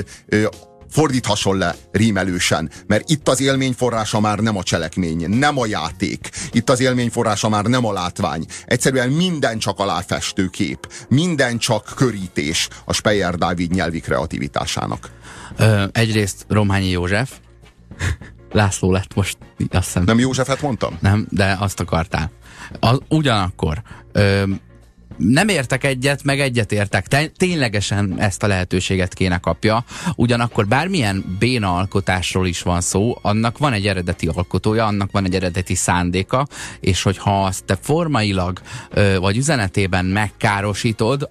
fordíthasson le rímelősen, mert itt az élményforrása már nem a cselekmény, nem a játék, itt az élményforrása már nem a látvány, egyszerűen minden csak aláfestő kép, minden csak körítés a Speyer Dávid nyelvi kreativitásának. Egyrészt Romhányi József, László lett most, azt hiszem. Nem Józsefet mondtam? Nem, de azt akartál. Ugyanakkor nem értek egyet, meg egyet értek. Ténylegesen ezt a lehetőséget kéne kapja. Ugyanakkor bármilyen béna alkotásról is van szó, annak van egy eredeti alkotója, annak van egy eredeti szándéka, és hogyha azt te formailag vagy üzenetében megkárosítod,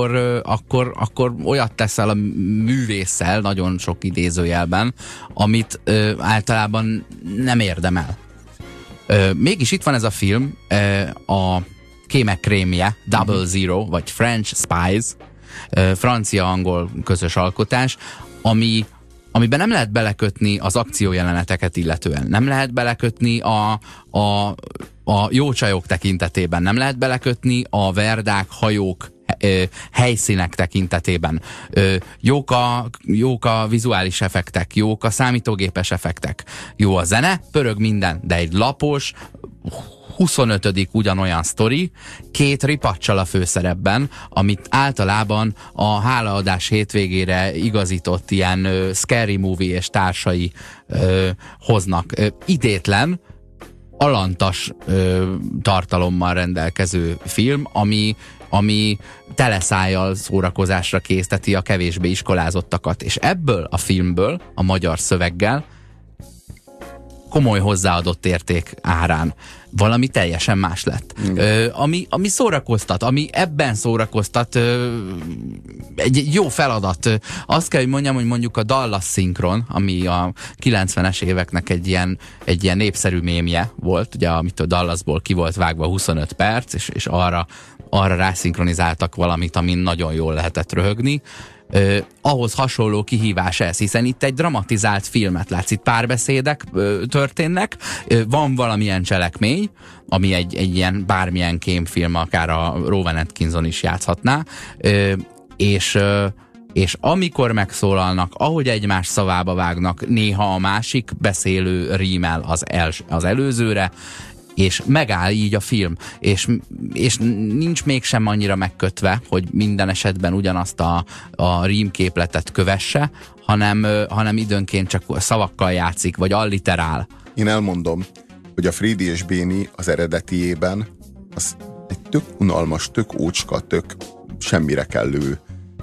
akkor olyat teszel a művésszel, nagyon sok idézőjelben, amit általában nem érdemel. Mégis itt van ez a film, a Kémek krémje, Double Zero, vagy French Spies, francia-angol közös alkotás, ami amiben nem lehet belekötni az akciójeleneteket illetően, nem lehet belekötni a jó csajok tekintetében, nem lehet belekötni a verdák, hajók, helyszínek tekintetében. Jók a vizuális effektek, jók a számítógépes effektek, jó a zene, pörög minden, de egy lapos, 25. ugyanolyan sztori, 2 ripacsal a főszerepben, amit általában a hálaadás hétvégére igazított ilyen scary movie és társai hoznak. Idétlen, alantas tartalommal rendelkező film, ami teleszájjal szórakozásra készteti a kevésbé iskolázottakat. És ebből a filmből, a magyar szöveggel komoly hozzáadott érték árán valami teljesen más lett. Ami szórakoztat, ami ebben szórakoztat, egy jó feladat. Azt kell, hogy mondjam, hogy mondjuk a Dallas szinkron, ami a 90-es éveknek egy ilyen népszerű mémje volt, ugye, amit a Dallasból ki volt vágva 25 perc, és arra rászinkronizáltak valamit, amin nagyon jól lehetett röhögni. Ahhoz hasonló kihívás ez, hiszen itt egy dramatizált filmet látsz, itt párbeszédek történnek, van valamilyen cselekmény, ami egy ilyen bármilyen kémfilm, akár a Rowan Atkinson is játszhatná, és amikor megszólalnak, ahogy egymás szavába vágnak, néha a másik beszélő rímel az előzőre, és megáll így a film, és nincs mégsem annyira megkötve, hogy minden esetben ugyanazt a rímképletet kövesse, hanem időnként csak szavakkal játszik, vagy alliterál. Én elmondom, hogy a Frédi és Béni az eredetiében az egy tök unalmas, tök ócska, tök semmire kellő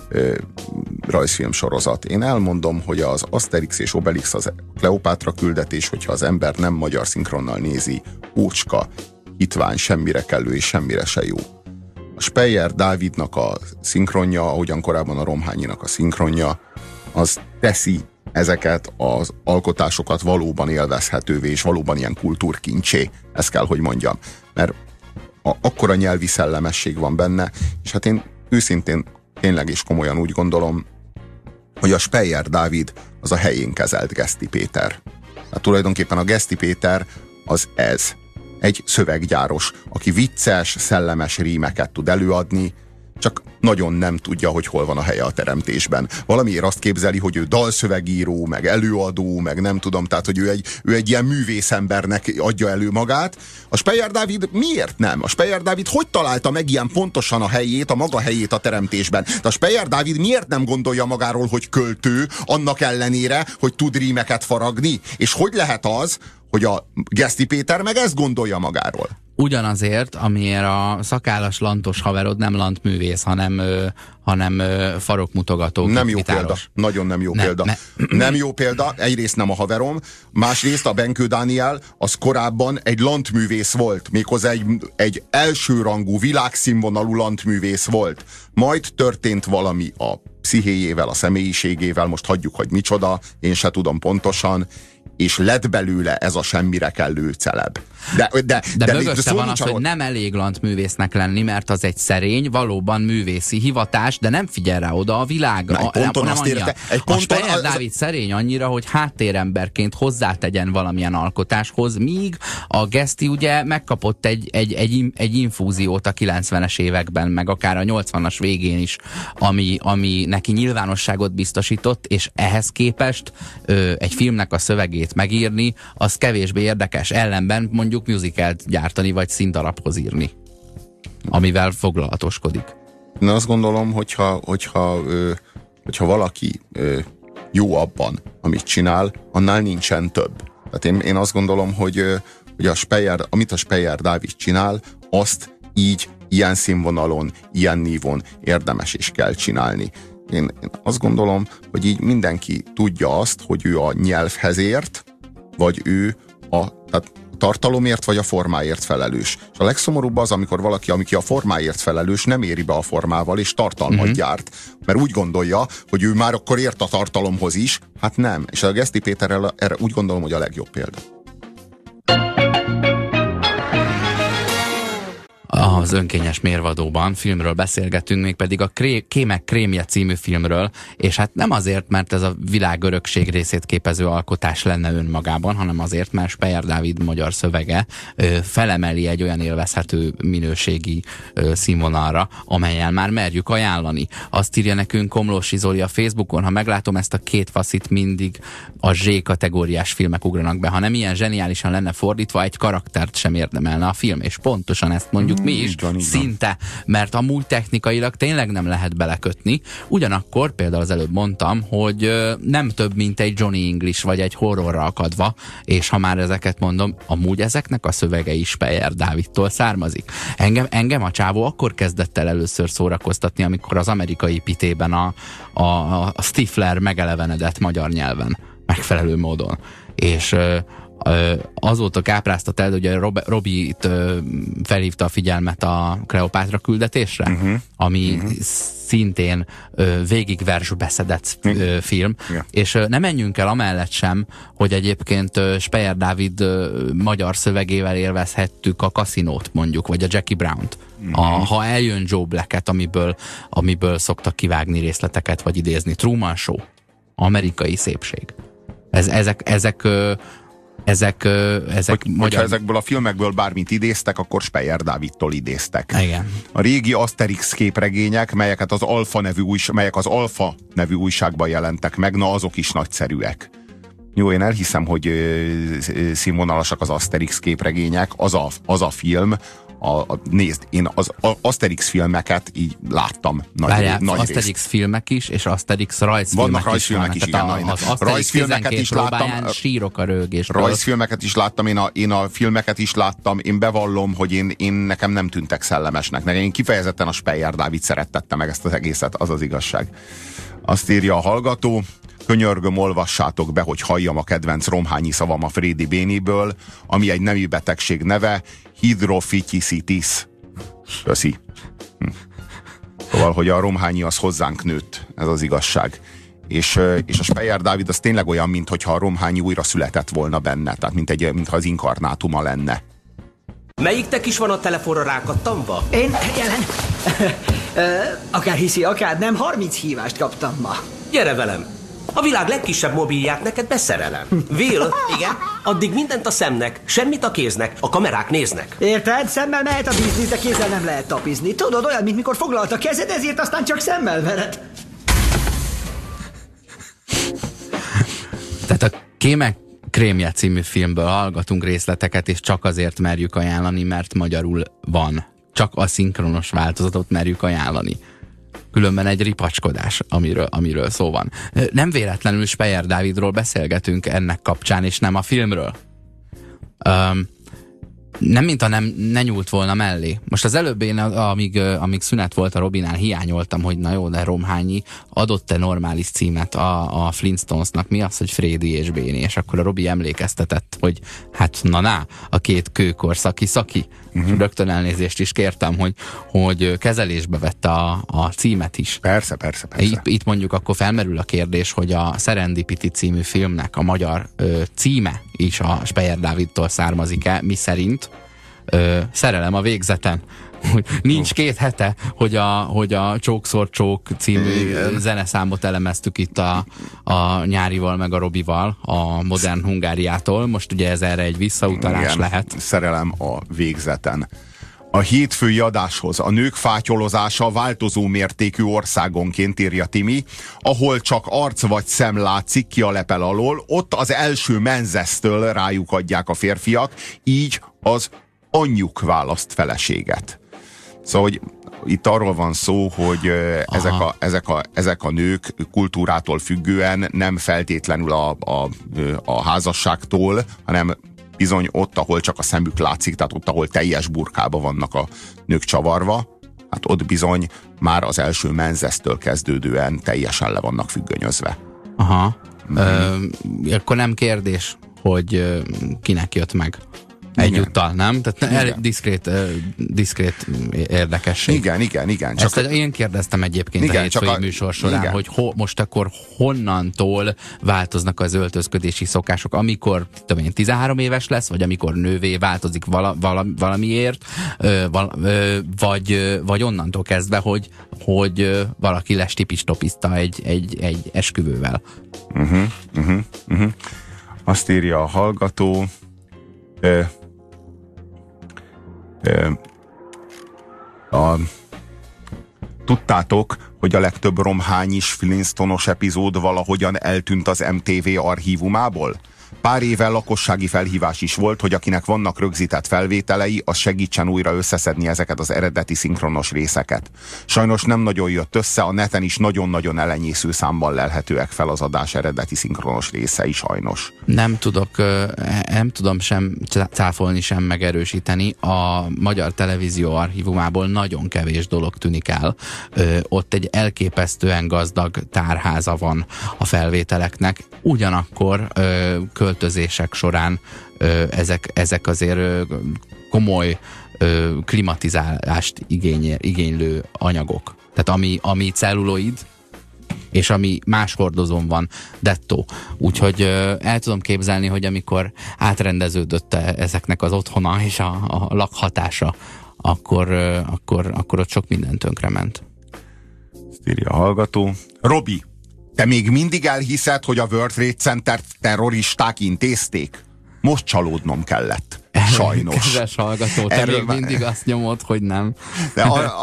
rajzfilm sorozat. Én elmondom, hogy az Asterix és Obelix, az Kleopátra küldetés, hogyha az ember nem magyar szinkronnal nézi, ócska, hitvány, semmire kellő és semmire se jó. A Speyer Dávidnak a szinkronja, ahogyan korábban a Romhányinak a szinkronja, az teszi ezeket az alkotásokat valóban élvezhetővé, és valóban ilyen kultúrkincsé, ezt kell, hogy mondjam. Mert akkora nyelvi szellemesség van benne, és hát én őszintén tényleg is komolyan úgy gondolom, hogy a Speyer Dávid az a helyén kezelt Geszti Péter. Hát tulajdonképpen a Geszti Péter az ez. Egy szöveggyáros, aki vicces, szellemes rímeket tud előadni, csak nagyon nem tudja, hogy hol van a helye a teremtésben. Valamiért azt képzeli, hogy ő dalszövegíró, meg előadó, meg nem tudom, tehát, hogy ő egy ilyen művészembernek adja elő magát. A Speyer Dávid miért nem? A Speyer Dávid hogy találta meg ilyen pontosan a helyét, a maga helyét a teremtésben? De a Speyer Dávid miért nem gondolja magáról, hogy költő, annak ellenére, hogy tud rímeket faragni? És hogy lehet az, hogy a Geszti Péter meg ezt gondolja magáról? Ugyanazért, amiért a szakállas lantos haverod nem lantművész, hanem farokmutogató. Nem jó példa. Nagyon nem jó példa. Nem jó példa. Egyrészt nem a haverom, másrészt a Benkő Dániel az korábban egy lantművész volt. Méghozzá egy elsőrangú, világszínvonalú lantművész volt. Majd történt valami a pszichéjével, a személyiségével, most hagyjuk, hogy micsoda, én se tudom pontosan, és lett belőle ez a semmire kellő celeb. De mögötte van az, hogy nem elég lantművésznek lenni, mert az egy szerény, valóban művészi hivatás, de nem figyel rá oda a világ. A Speyer Dávid szerény annyira, hogy háttéremberként hozzátegyen valamilyen alkotáshoz, míg a Geszti ugye megkapott egy infúziót a 90-es években, meg akár a 80-as végén is, ami neki nyilvánosságot biztosított, és ehhez képest egy filmnek a szövegét megírni, az kevésbé érdekes. Ellenben mondjuk musicalt gyártani, vagy színdarabhoz írni, amivel foglalatoskodik. Én azt gondolom, hogyha valaki jó abban, amit csinál, annál nincsen több. Tehát én azt gondolom, hogy amit a Speyer Dávid csinál, azt így, ilyen színvonalon, ilyen nívon érdemes is kell csinálni. Én azt gondolom, hogy így mindenki tudja azt, hogy ő a nyelvhez ért, vagy ő tehát tartalomért vagy a formáért felelős. És a legszomorúbb az, amikor valaki, aki a formáért felelős, nem éri be a formával, és tartalmat gyárt. Mert úgy gondolja, hogy ő már akkor ért a tartalomhoz is, hát nem. És a Geszti Péterrel erre úgy gondolom, hogy a legjobb példa. Az önkényes mérvadóban filmről beszélgetünk, mégpedig a Kémek krémje című filmről, és hát nem azért, mert ez a világ örökség részét képező alkotás lenne önmagában, hanem azért, mert Speyer Dávid magyar szövege felemeli egy olyan élvezhető minőségi színvonalra, amellyel már merjük ajánlani. Azt írja nekünk Komlósi Zoli a Facebookon, ha meglátom ezt a két faszit, mindig a Z kategóriás filmek ugranak be. Ha nem ilyen zseniálisan lenne fordítva, egy karaktert sem érdemelne a film, és pontosan ezt mondjuk mi is, szinte, mert amúgy technikailag tényleg nem lehet belekötni. Ugyanakkor például az előbb mondtam, hogy nem több, mint egy Johnny English vagy egy horrorra akadva, és ha már ezeket mondom, amúgy ezeknek a szövege is Speyer Dávidtól származik. Engem a csávó akkor kezdett el először szórakoztatni, amikor az amerikai pitében a Stifler megelevenedett magyar nyelven, megfelelő módon. És azóta kápráztat el, hogy Robi felhívta a figyelmet a Kleopátra küldetésre, ami szintén végig versbeszedett film, és ne menjünk el amellett sem, hogy egyébként Speyer Dávid magyar szövegével élvezhettük a Kaszinót mondjuk, vagy a Jackie Brown-t. Ha eljön Joe Black-et, amiből szoktak kivágni részleteket, vagy idézni. Truman Show. Amerikai szépség. Hogyha ezekből a filmekből bármit idéztek, akkor Speyer Dávidtól idéztek. Igen. A régi Asterix képregények, melyek az Alfa nevű újságban jelentek meg, na azok is nagyszerűek. Jó, én elhiszem, hogy színvonalasak az Asterix képregények, az a film, nézd, én az Asterix filmeket így láttam nagy Asterix filmek is, és Asterix rajzfilmek vannak rajzfilmek is, igen. Az rajzfilmeket is láttam. Sírok a rögéstől. Rajzfilmeket is láttam, én a filmeket is láttam, én bevallom, hogy én nekem nem tűntek szellemesnek. Én kifejezetten a Speyer Dávid szerettette meg ezt az egészet, az az igazság. Azt írja a hallgató, könyörgöm, olvassátok be, hogy halljam a kedvenc romhányi szavam a Frédi Béniből, ami egy nemi betegség neve, hidrofityisitis. Köszi. Szóval, hogy a romhányi az hozzánk nőtt, ez az igazság. És a Speyer Dávid az tényleg olyan, mintha a romhányi újra született volna benne, tehát mintha az inkarnátuma lenne. Melyiktek is van a telefonra rákattamva? Én jelen. Akár hiszi, akár nem, 30 hívást kaptam ma. Gyere velem! A világ legkisebb mobilját neked beszerelem. Will, igen, addig mindent a szemnek, semmit a kéznek, a kamerák néznek. Érted? Szemmel mehet a biznisz, de kézzel nem lehet tapizni. Tudod, olyan, mint mikor foglalt a kezed, ezért aztán csak szemmel vered. Tehát a Kémek krémje című filmből hallgatunk részleteket, és csak azért merjük ajánlani, mert magyarul van. Csak a szinkronos változatot merjük ajánlani. Különben egy ripacskodás, amiről szó van. Nem véletlenül Speyer Dávidról beszélgetünk ennek kapcsán, és nem a filmről. Nem mintha ne nyúlt volna mellé. Most az előbb én, amíg szünet volt a Robinál, hiányoltam, hogy na jó, de Romhányi adott-e normális címet a Flintstonesnak, mi az, hogy Frédi és Béni, és akkor a Robi emlékeztetett, hogy hát a két kőkorszaki szaki. Rögtön elnézést is kértem, hogy kezelésbe vette a címet is. Persze. Itt mondjuk akkor felmerül a kérdés, hogy a Serendipity című filmnek a magyar címe is a Speyer Dávidtól származik-e, mi szerint Szerelem a végzeten. Nincs 2 hete, hogy a Csókszor Csók című zeneszámot elemeztük itt a Nyárival meg a Robival a Modern Hungáriától. Most ugye ez erre egy visszautalás igen, lehet. Szerelem a végzeten. A hétfői adáshoz a nők fátyolozása változó mértékű országonként, írja Timi, ahol csak arc vagy szem látszik ki a lepel alól, ott az első menzesztől rájuk adják a férfiak, így az anyjuk választ feleséget. Szóval, hogy itt arról van szó, hogy ezek a nők kultúrától függően nem feltétlenül a házasságtól, hanem bizony ott, ahol csak a szemük látszik, tehát ott, ahol teljes burkába vannak a nők csavarva, hát ott bizony már az első menzesztől kezdődően teljesen le vannak függönyözve. Aha. Akkor nem kérdés, hogy kinek jött meg egyúttal, nem? Tehát diszkrét érdekesség. Igen. Ezt én kérdeztem egyébként a hétfői műsor során, hogy most akkor honnantól változnak az öltözködési szokások, amikor 13 éves lesz, vagy amikor nővé változik valamiért, vagy onnantól kezdve, hogy valaki lestipis-topiszta egy esküvővel. Azt írja a hallgató, tudtátok, hogy a legtöbb romhányis Flintstonos epizód valahogyan eltűnt az MTV archívumából? Pár éve lakossági felhívás is volt, hogy akinek vannak rögzített felvételei, az segítsen újra összeszedni ezeket az eredeti szinkronos részeket. Sajnos nem nagyon jött össze, a neten is nagyon-nagyon elenyésző számban lelhetőek fel az adás eredeti szinkronos részei sajnos. Nem tudom sem cáfolni, sem megerősíteni. A Magyar Televízió archívumából nagyon kevés dolog tűnik el. Ott egy elképesztően gazdag tárháza van a felvételeknek. Ugyanakkor költözések során ezek azért komoly klimatizálást igénylő anyagok. Tehát ami celluloid, és ami más hordozón van, dettó. Úgyhogy el tudom képzelni, hogy amikor átrendeződött ezeknek az otthona és a lakhatása, akkor ott sok minden tönkrement. Ezt írja a hallgató. Robi, te még mindig elhiszed, hogy a World Trade Center terroristák intézték? Most csalódnom kellett. Sajnos. Kedves hallgató, te még mindig azt nyomod, hogy nem. De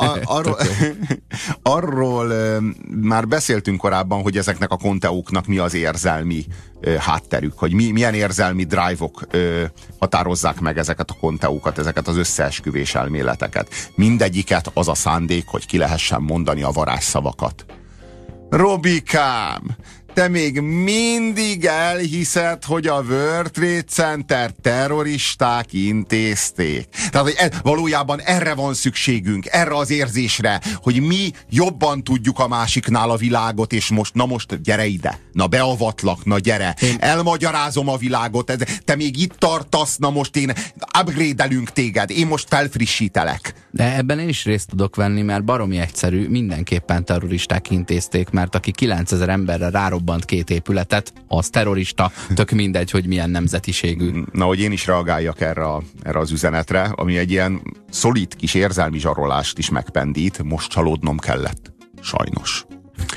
arról már beszéltünk korábban, hogy ezeknek a konteóknak mi az érzelmi hátterük, hogy milyen érzelmi drive-ok határozzák meg ezeket a konteókat, ezeket az összeesküvés elméleteket. Mindegyiket az a szándék, hogy ki lehessen mondani a varázsszavakat. Robikám, te még mindig elhiszed, hogy a World Trade Center terroristák intézték. Tehát, hogy valójában erre van szükségünk, erre az érzésre, hogy mi jobban tudjuk a másiknál a világot, és most gyere ide. Na beavatlak, na gyere. Elmagyarázom a világot. Te még itt tartasz, na most én upgrade-elünk téged. Én most felfrissítelek. De ebben én is részt tudok venni, mert baromi egyszerű, mindenképpen terroristák intézték, mert aki 9000 emberre rárobbant 2 épületet, az terrorista, tök mindegy, hogy milyen nemzetiségű. Na, hogy én is reagáljak erre az üzenetre, ami egy ilyen szolid kis érzelmi zsarolást is megpendít, most csalódnom kellett. Sajnos.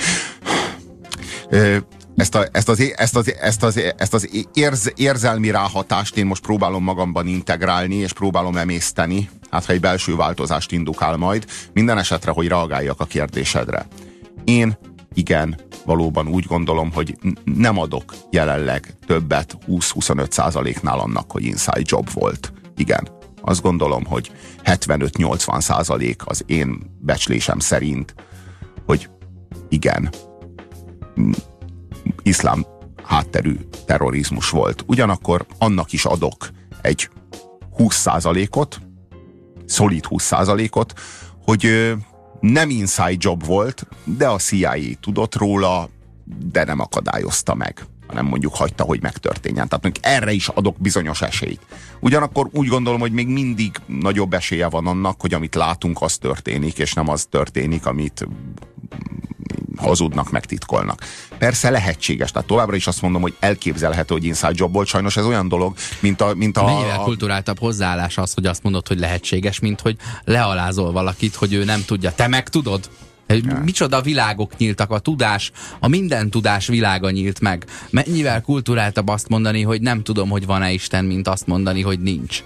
Ezt az érzelmi ráhatást én most próbálom magamban integrálni, és próbálom emészteni, hát ha egy belső változást indukál majd, minden esetre, hogy reagáljak a kérdésedre. Én igen, valóban úgy gondolom, hogy nem adok jelenleg többet 20-25%-nál annak, hogy inside job volt. Igen, azt gondolom, hogy 75-80% az én becslésem szerint, hogy igen, iszlám hátterű terrorizmus volt. Ugyanakkor annak is adok egy 20%-ot, szolid 20%-ot, hogy nem inside job volt, de a CIA tudott róla, de nem akadályozta meg, hanem mondjuk hagyta, hogy megtörténjen. Tehát mondjuk erre is adok bizonyos esélyt. Ugyanakkor úgy gondolom, hogy még mindig nagyobb esélye van annak, hogy amit látunk, az történik, és nem az történik, amit hazudnak, megtitkolnak. Persze lehetséges, tehát továbbra is azt mondom, hogy elképzelhető, hogy inside job volt, sajnos ez olyan dolog, mint a mennyivel kulturáltabb hozzáállás az, hogy azt mondod, hogy lehetséges, mint hogy lealázol valakit, hogy ő nem tudja. Te meg tudod? Micsoda világok nyíltak, a minden tudás világa nyílt meg. Mennyivel kulturáltabb azt mondani, hogy nem tudom, hogy van-e Isten, mint azt mondani, hogy nincs.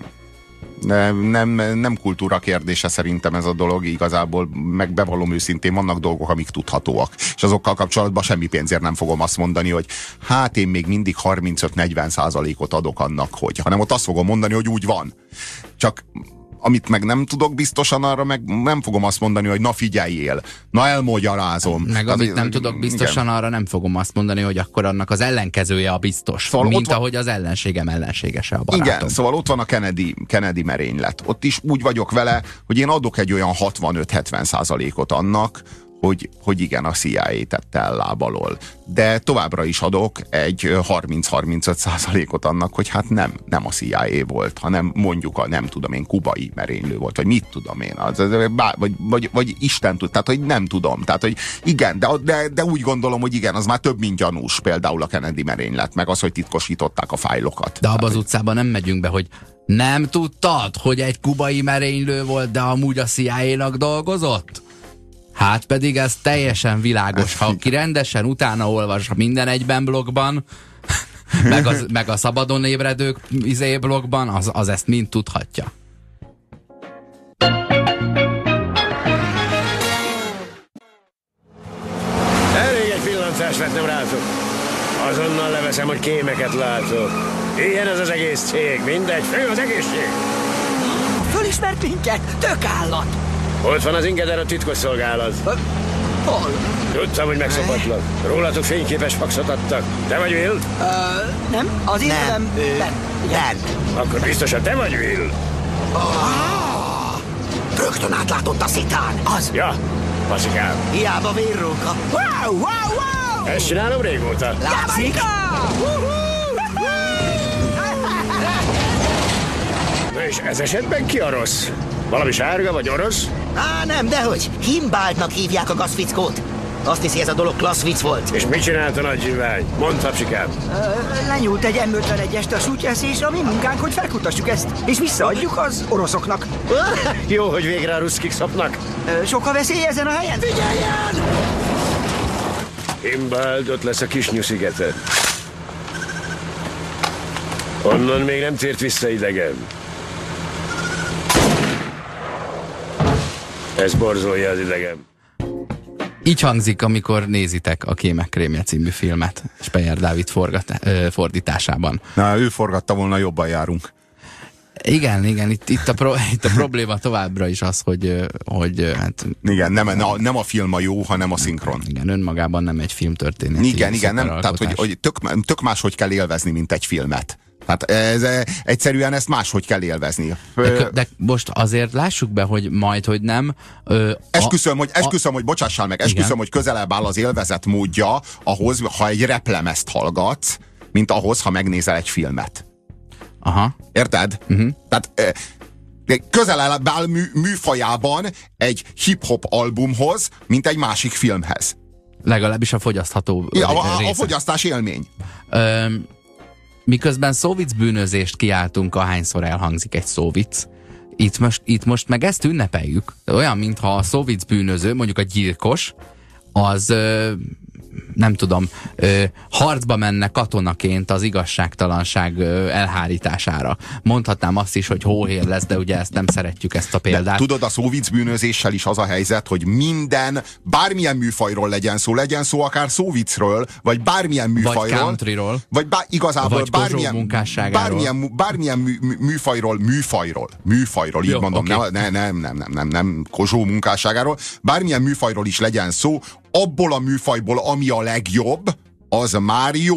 Nem kultúra kérdése szerintem ez a dolog, igazából meg bevallom őszintén, vannak dolgok, amik tudhatóak. És azokkal kapcsolatban semmi pénzért nem fogom azt mondani, hogy hát én még mindig 35-40%-ot adok annak, hanem ott azt fogom mondani, hogy úgy van. Csak amit meg nem tudok biztosan, arra meg nem fogom azt mondani, hogy na figyeljél, na elmagyarázom. Meg amit nem tudok biztosan, igen, arra nem fogom azt mondani, hogy akkor annak az ellenkezője a biztos. Szóval mint ahogy az ellenségem ellenségese a barátom. Igen, szóval ott van a Kennedy merénylet. Ott is úgy vagyok vele, hogy én adok egy olyan 65-70%-ot annak, hogy igen, a CIA tette el láb alól. De továbbra is adok egy 30-35%-ot annak, hogy hát nem a CIA volt, hanem mondjuk nem tudom én, kubai merénylő volt, vagy mit tudom én, vagy Isten tud, tehát hogy nem tudom. Tehát, hogy igen, de úgy gondolom, hogy igen, az már több, mint gyanús, például a Kennedy merénylet, meg az, hogy titkosították a fájlokat. De abban az utcában nem megyünk be, hogy nem tudtad, hogy egy kubai merénylő volt, de amúgy a CIA-nak dolgozott? Hát pedig ez teljesen világos. Ha ki rendesen utána olvas minden egyben blogban, meg a szabadon ébredők blogban, az ezt mind tudhatja. Elég egy pillantást vettem rátok. Azonnal leveszem, hogy kémeket látok. Ilyen ez az egész cég, mindegy, fő az egészség. Fölismert minket, tök állat. Ott van az Ingeder, a titkosszolgálat. Hol? Tudtam, hogy megszopatlak. Rólatok fényképes faxot adtak. Te vagy Will? Nem, az én nevem Ben. Akkor biztosan te vagy Will? Rögtön átlátott a szitán. Az. Ja, passzikám. Hiába vérróka. Wow! Ezt csinálom régóta. Látszik? Na és ez esetben ki a rossz? Valami sárga vagy orosz? Nem, dehogy. Himbáltnak hívják a gazfickót. Azt hiszi, ez a dolog klassz vicc volt. És mit csinált a nagy zsivány? Mondd, papsikám. Lenyúlt egy M51-est a sútyász, és a mi munkánk, hogy felkutassuk ezt, és visszaadjuk az oroszoknak. Jó, hogy végre a ruszkik szopnak. Sok a veszély ezen a helyen? Figyeljen! Himbáld, ott lesz a Kisnyú szigete. Onnan még nem tért vissza idegen. Ez borzolja az idegem. Így hangzik, amikor nézitek a Kémek krémje című filmet Speyer Dávid fordításában. Na, ő forgatta volna, jobban járunk. Igen, itt a probléma továbbra is az, hogy hát... Igen, nem a film a jó, hanem a szinkron. Igen, önmagában nem egy filmtörténet. Igen, nem, tehát hogy tök máshogy kell élvezni, mint egy filmet. Tehát egyszerűen ezt máshogy kell élvezni. De most azért lássuk be, hogy majd, hogy nem. Esküszöm, hogy bocsássál meg, esküszöm, hogy közelebb áll az élvezet módja ahhoz, ha egy replemezt hallgatsz, mint ahhoz, ha megnézel egy filmet. Aha. Érted? Tehát közelebb áll műfajában egy hip-hop albumhoz, mint egy másik filmhez. Legalábbis a fogyasztható a fogyasztás élmény. Miközben szóvic bűnözést kiáltunk, ahányszor elhangzik egy szóvic, itt most meg ezt ünnepeljük. Olyan, mintha a szóvic bűnöző, mondjuk a gyilkos, az nem tudom, harcba menne katonaként az igazságtalanság elhárítására. Mondhatnám azt is, hogy hóhér lesz, de ugye ezt nem szeretjük, ezt a példát. De tudod, a szóvic bűnözéssel is az a helyzet, hogy bármilyen műfajról legyen szó akár szóvicről, vagy bármilyen műfajról. Vagy countryról. Vagy igazából vagy bármilyen műfajról, így jó, mondom, okay. nem Kozsó munkásságáról, bármilyen műfajról is legyen szó, abból a műfajból, ami a legjobb, az már jó.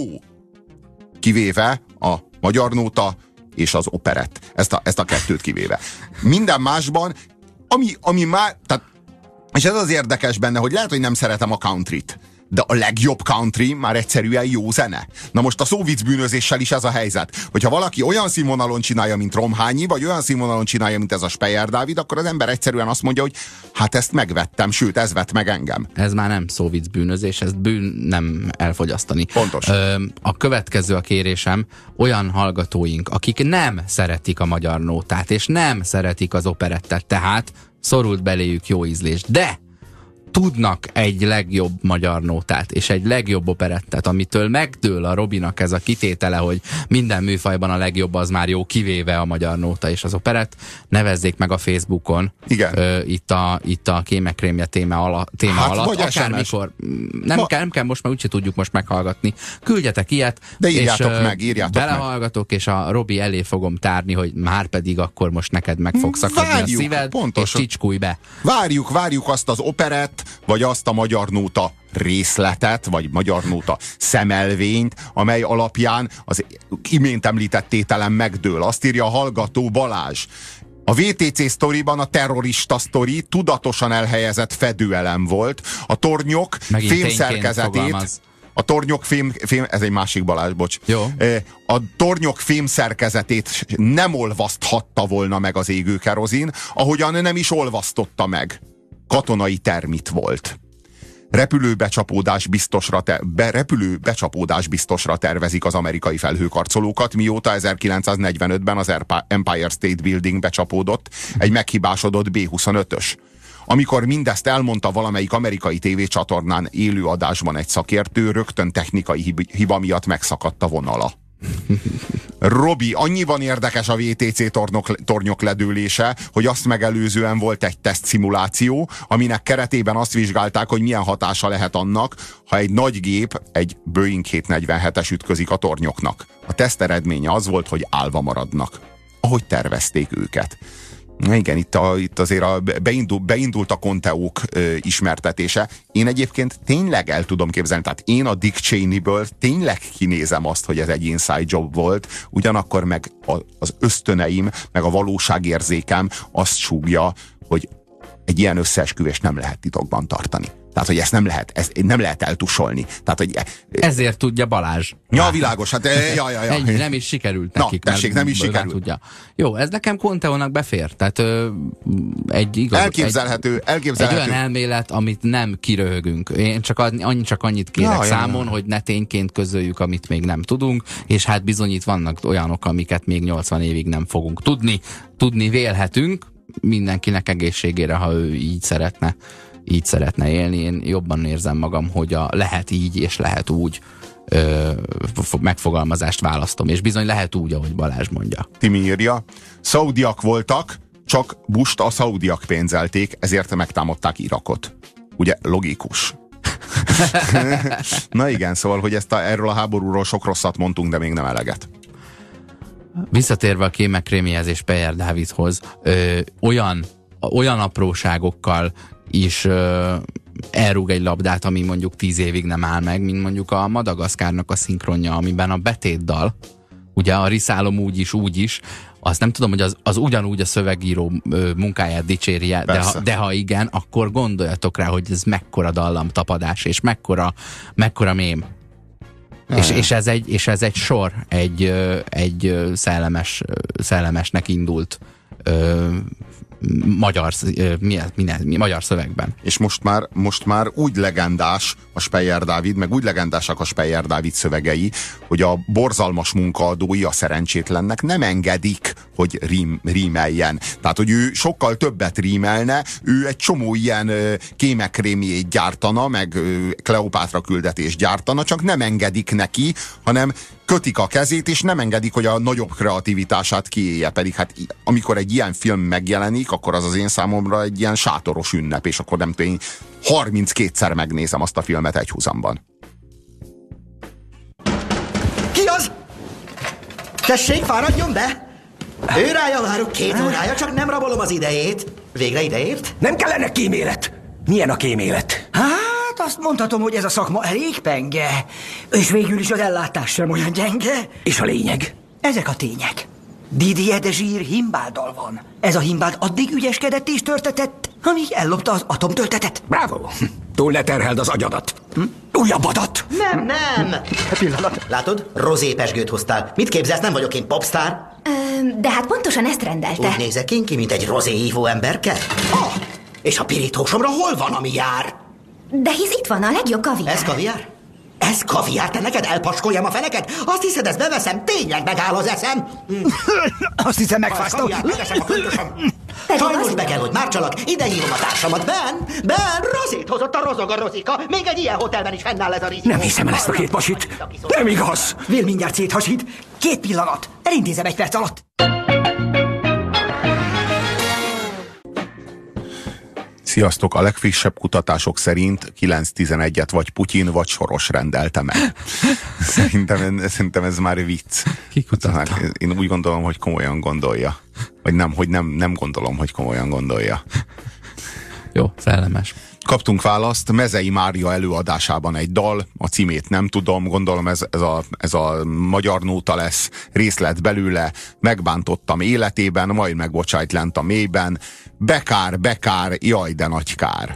Kivéve a magyar nóta és az operett. Ezt a kettőt kivéve. Minden másban, ami már... Tehát, és ez az érdekes benne, hogy lehet, hogy nem szeretem a countryt, de a legjobb country már egyszerűen jó zene. Na most a szóvic bűnözéssel is ez a helyzet. Hogyha valaki olyan színvonalon csinálja, mint Romhányi, vagy olyan színvonalon csinálja, mint ez a Speyer Dávid, akkor az ember egyszerűen azt mondja, hogy hát ezt megvettem, sőt, ez vett meg engem. Ez már nem szóvic bűnözés, ez bűn nem elfogyasztani. Pontos. A következő a kérésem, olyan hallgatóink, akik nem szeretik a magyar nótát, és nem szeretik az operettet, tehát szorult beléjük jó ízlést, de tudnak egy legjobb magyar nótát, és egy legjobb operettet, amitől megdől a Robinak ez a kitétele, hogy minden műfajban a legjobb az már jó, kivéve a magyar nóta és az operett, nevezzék meg a Facebookon. Igen. Itt a Kémek krémje téma alatt. Akármikor. Nem kell most, mert úgyse tudjuk most meghallgatni. Küldjetek ilyet. De írjátok belehallgatok, és a Robi elé fogom tárni, hogy már pedig akkor most neked meg fog szakadni a szíved, pontosan. És csicskulj be. Várjuk azt az operett, vagy azt a magyar nóta részletet, vagy magyar nóta szemelvényt, amely alapján az imént említett tételem megdől. Azt írja a hallgató Balázs. A VTC sztoriban a terrorista sztori tudatosan elhelyezett fedőelem volt. A tornyok fémszerkezetét... A tornyok ez egy másik Balázs, bocs. Jó. A tornyok fémszerkezetét nem olvaszthatta volna meg az égő kerozin, ahogyan nem is olvasztotta meg. Katonai termit volt. Repülő becsapódás biztosra tervezik az amerikai felhőkarcolókat, mióta 1945-ben az Empire State Building becsapódott egy meghibásodott B-25-ös. Amikor mindezt elmondta valamelyik amerikai tévécsatornán élő adásban egy szakértő, rögtön technikai hiba miatt megszakadt a vonala. Robi, annyiban érdekes a VTC tornyok ledőlése, hogy azt megelőzően volt egy tesztszimuláció, aminek keretében azt vizsgálták, hogy milyen hatása lehet annak, ha egy nagy gép, egy Boeing 747-es ütközik a tornyoknak. A teszt eredménye az volt, hogy állva maradnak, ahogy tervezték őket. Igen, itt azért beindult a Conteók ismertetése. Én egyébként tényleg el tudom képzelni, tehát én a Dick Cheney-ből tényleg kinézem azt, hogy ez egy inside job volt, ugyanakkor meg az ösztöneim, meg a valóságérzékem azt súgja, hogy egy ilyen összeesküvést nem lehet titokban tartani. Tehát, hogy ezt nem lehet eltusolni. Tehát, hogy ezért tudja Balázs. Ja, világos, hát Ennyi, nem is sikerült nekik. Na, tessék, nem is sikerült. Tudja. Jó, ez nekem Conteónak befér. Tehát elképzelhető. Egy olyan elmélet, amit nem kiröhögünk. Én csak annyit kérek számon, hogy ne tényként közöljük, amit még nem tudunk, és hát bizonyít vannak olyanok, amiket még 80 évig nem fogunk tudni vélhetünk, mindenkinek egészségére, ha ő így szeretne élni. Én jobban érzem magam, hogy lehet így és lehet úgy megfogalmazást választom. És bizony lehet úgy, ahogy Balázs mondja. Timi írja, szaudiak voltak, csak Busht a szaudiak pénzelték, ezért megtámadták Irakot. Ugye logikus. Na igen, szóval, hogy erről a háborúról sok rosszat mondtunk, de még nem eleget. Visszatérve a Kémek Krémihez és Peyer Dávidhoz, olyan apróságokkal is elrúg egy labdát, ami mondjuk 10 évig nem áll meg, mint mondjuk a Madagaszkárnak a szinkronja, amiben a betétdal, ugye a riszálom úgy is, azt nem tudom, hogy az ugyanúgy a szövegíró munkáját dicséri, de ha igen, akkor gondoljatok rá, hogy ez mekkora dallamtapadás, és mekkora mém. És ez egy sor, egy szellemesnek indult magyar szövegben. És most már úgy legendás a Speyer Dávid, meg úgy legendásak a Speyer Dávid szövegei, hogy a borzalmas munkaadói a szerencsétlennek nem engedik, hogy rímeljen. Tehát, hogy ő sokkal többet rímelne, ő egy csomó ilyen kémekrémjét gyártana, meg Kleopátra küldetést gyártana, csak nem engedik neki, hanem kötik a kezét, és nem engedik, hogy a nagyobb kreativitását kiélje. Pedig hát amikor egy ilyen film megjelenik, akkor az én számomra egy ilyen sátoros ünnep, és akkor nem tudom, 32-szer megnézem azt a filmet egyhuzamban. Ki az? Tessék, fáradjon be! Őrája várok 2 órája, csak nem rabolom az idejét. Végre ideért? Nem kellene kímélet. Milyen a kímélet? Hát azt mondhatom, hogy ez a szakma elég penge. És végül is az ellátás sem olyan gyenge. És a lényeg? Ezek a tények. Didier de Zsír himbáldal van. Ez a himbáld addig ügyeskedett és törtetett, amíg ellopta az atomtöltetet. Bravo! Túl ne terheld az agyadat. Újabb adat! Nem! Pillanat. Látod? Rozépesgőt hoztál. Mit képzelsz, nem vagyok én popstar? De hát pontosan ezt rendelte. Úgy nézek én ki, mint egy rozéívó emberke? És a pirítósomra hol van, ami jár? De hisz itt van a legjobb kaviár. Ez kaviár? Ez kaviár? Te neked elpaskoljam a feneket? Azt hiszed, ezt beveszem? Tényleg megáll az eszem? Azt hiszem, megfáztam. Megeszem a köntösöm. Sajnos be kell, hogy márcsalak. Ide hívom a társamat. Ben, rozét hozott a rozog a rozika. Még egy ilyen hotelben is fennáll ez a rizikó. Nem hiszem el ezt a 2 pasit. Nem igaz. Vél mindjárt széthasít. 2 pillanat. Elintézem 1 perc alatt. Sziasztok! A legfrissebb kutatások szerint 9-11-et vagy Putyin, vagy Soros rendelte meg. Szerintem ez már vicc. Ki kutatta? Én úgy gondolom, hogy komolyan gondolja. Vagy nem gondolom, hogy komolyan gondolja. Jó, szellemes. Kaptunk választ, Mezei Mária előadásában egy dal, a címét nem tudom, gondolom ez a magyar nóta lesz, részlet belőle, megbántottam életében, majd megbocsájt lent a mélyben, bekár, jaj de nagy kár.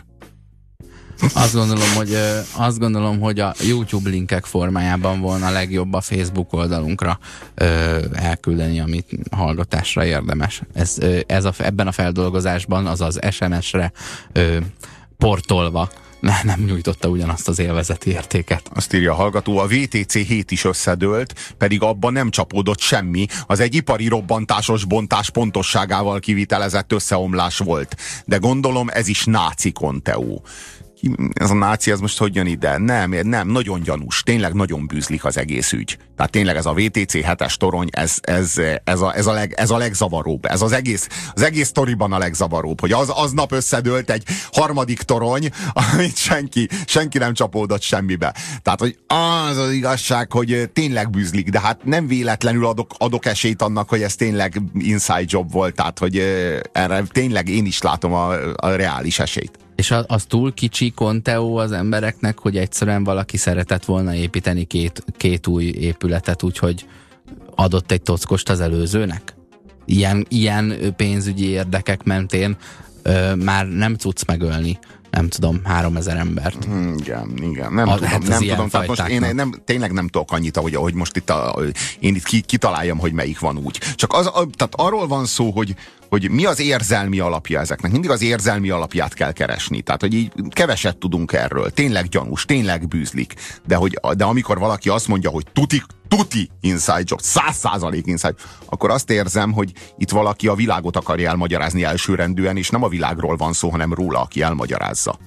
Azt gondolom, hogy a YouTube linkek formájában volna legjobb a Facebook oldalunkra elküldeni, amit hallgatásra érdemes. Ebben a feldolgozásban, azaz SMS-re portolva nem nyújtotta ugyanazt az élvezeti értéket. Azt írja a hallgató, a VTC 7 is összedőlt, pedig abban nem csapódott semmi, az egy ipari robbantásos bontás pontosságával kivitelezett összeomlás volt. De gondolom ez is náci konteó. Ez a náci, ez most hogy jön ide? Nem, nagyon gyanús. Tényleg nagyon bűzlik az egész ügy. Tehát tényleg ez a VTC 7-es torony, ez a legzavaróbb. Ez az egész sztoriban a legzavaróbb, hogy aznap összedőlt egy harmadik torony, amit senki nem csapódott semmibe. Tehát, hogy az igazság, hogy tényleg bűzlik, de hát nem véletlenül adok esélyt annak, hogy ez tényleg inside job volt. Tehát, hogy erre tényleg én is látom a reális esélyt. És az túl kicsi konteó az embereknek, hogy egyszerűen valaki szeretett volna építeni két új épületet, úgyhogy adott egy tockost az előzőnek? Ilyen pénzügyi érdekek mentén már nem tudsz megölni, nem tudom, 3000 embert. Igen. Nem tudom. Tehát most én tényleg nem tudok annyit, ahogy most én itt kitaláljam, hogy melyik van úgy. Csak tehát arról van szó, hogy mi az érzelmi alapja ezeknek. Mindig az érzelmi alapját kell keresni. Tehát, hogy így keveset tudunk erről. Tényleg gyanús, tényleg bűzlik. De amikor valaki azt mondja, hogy tuti inside job, 100% inside, akkor azt érzem, hogy itt valaki a világot akarja elmagyarázni elsőrendűen, és nem a világról van szó, hanem róla, aki elmagyarázza.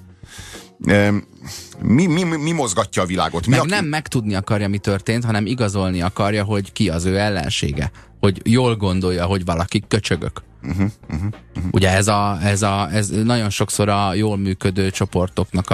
Mi mozgatja a világot? Nem megtudni akarja, mi történt, hanem igazolni akarja, hogy ki az ő ellensége. Hogy jól gondolja, hogy valaki köcsögök. Ugye ez nagyon sokszor a jól működő csoportoknak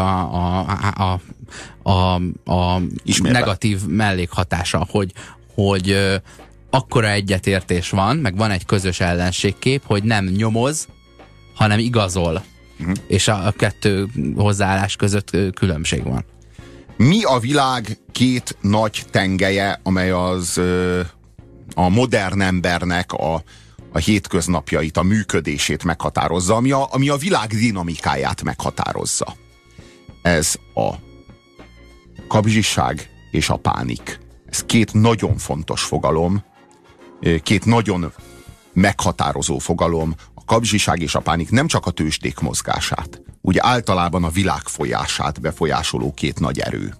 a negatív mellékhatása, hogy akkora egyetértés van, meg van egy közös ellenségkép, hogy nem nyomoz, hanem igazol. És a kettő hozzáállás között különbség van. Mi a világ két nagy tengelye, amely a modern embernek a hétköznapjait, a működését meghatározza, ami a világ dinamikáját meghatározza. Ez a kapzsiság és a pánik. Ez két nagyon fontos fogalom, két nagyon meghatározó fogalom. A kapzsiság és a pánik nem csak a tőzsdék mozgását, ugye általában a világ folyását befolyásoló két nagy erő.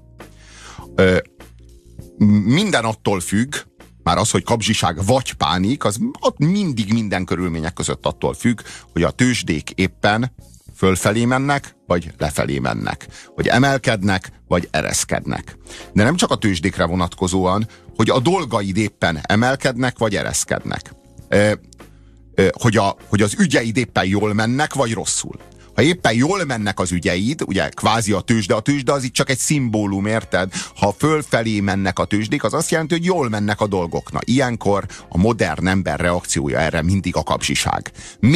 Minden attól függ, már az, hogy kapzsiság vagy pánik, az ott mindig minden körülmények között attól függ, hogy a tőzsdék éppen fölfelé mennek, vagy lefelé mennek. Hogy emelkednek, vagy ereszkednek. De nem csak a tőzsdékre vonatkozóan, hogy a dolgaid éppen emelkednek, vagy ereszkednek. Hogy az ügyeid éppen jól mennek, vagy rosszul. Ha éppen jól mennek az ügyeid, ugye kvázi a tőzsde az itt csak egy szimbólum, érted? Ha fölfelé mennek a tőzsdék, az azt jelenti, hogy jól mennek a dolgok. Na, ilyenkor a modern ember reakciója erre mindig a kapzsiság.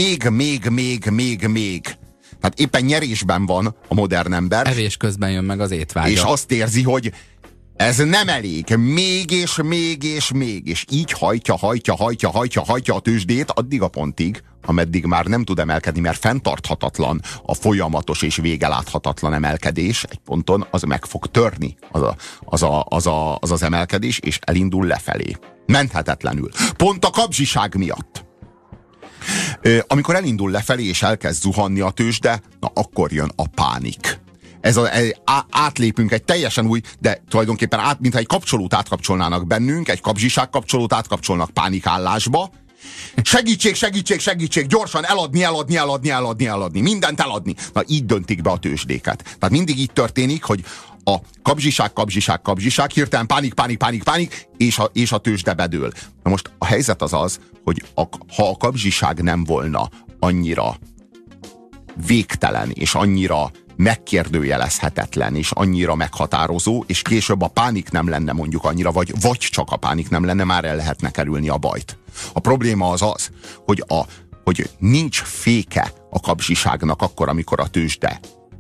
Még. Tehát éppen nyerésben van a modern ember. Evés közben jön meg az étvágya. És azt érzi, hogy ez nem elég. Még. És így hajtja a tőzsdét addig a pontig, ameddig már nem tud emelkedni, mert fenntarthatatlan a folyamatos és vége láthatatlan emelkedés. Egy ponton az meg fog törni az emelkedés, és elindul lefelé. Menthetetlenül. Pont a kapzsiság miatt. Amikor elindul lefelé, és elkezd zuhanni a tőzsde, na akkor jön a pánik. Átlépünk egy teljesen új, de tulajdonképpen mintha egy kapcsolót átkapcsolnának bennünk, egy kapzsiság kapcsolót átkapcsolnak pánikállásba. Segítség, gyorsan eladni, mindent eladni. Na, így döntik be a tőzsdéket. Tehát mindig így történik, hogy a kapzsiság, hirtelen pánik, és a tőzsde bedől. Na most a helyzet az, hogy ha a kapzsiság nem volna annyira végtelen, és annyira megkérdőjelezhetetlen, és annyira meghatározó, és később a pánik nem lenne mondjuk annyira, vagy csak a pánik nem lenne, már el lehetne kerülni a bajt. A probléma az, hogy nincs féke a kapzsiságnak akkor, amikor a tőzsde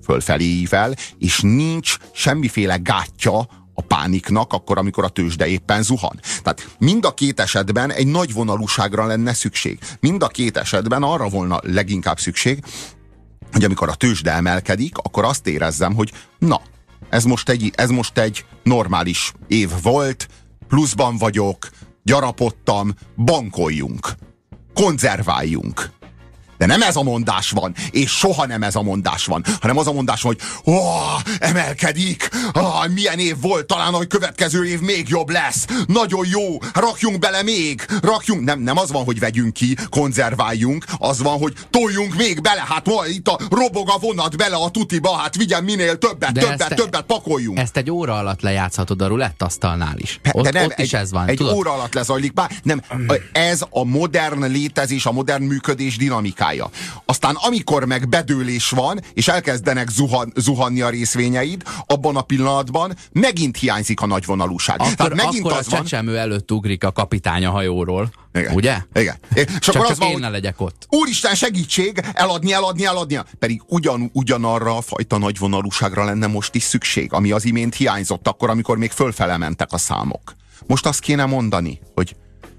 fölfelé ível, és nincs semmiféle gátja a pániknak akkor, amikor a tőzsde éppen zuhan. Tehát mind a két esetben egy nagy vonalúságra lenne szükség. Mind a két esetben arra volna leginkább szükség, hogy amikor a tőzsde emelkedik, akkor azt érezzem, hogy na, ez most egy normális év volt, pluszban vagyok, gyarapodtam, bankoljunk, konzerváljunk. De nem ez a mondás van, és soha nem ez a mondás van, hanem az a mondás van, hogy emelkedik, milyen év volt, talán a következő év még jobb lesz, nagyon jó, rakjunk bele még, nem az van, hogy vegyünk ki, konzerváljunk, az van, hogy toljunk még bele, hát itt robog a vonat bele a tutiba, hát vigyen minél többet pakoljunk. Ezt egy óra alatt lejátszhatod a rulettasztalnál is. Ott is ez van. Egy óra alatt lezajlik, nem, ez a modern létezés, a modern működés dinamikája. Aztán amikor meg bedőlés van, és elkezdenek zuhanni a részvényeid, abban a pillanatban megint hiányzik a nagyvonalúság. Akkor a csecsemő előtt ugrik a kapitány a hajóról. Igen. Ugye? Igen. Csak én ne legyek ott. Úristen, segítség, eladni. Pedig ugyanarra a fajta nagyvonalúságra lenne most is szükség, ami az imént hiányzott akkor, amikor még fölfele mentek a számok. Most azt kéne mondani, hogy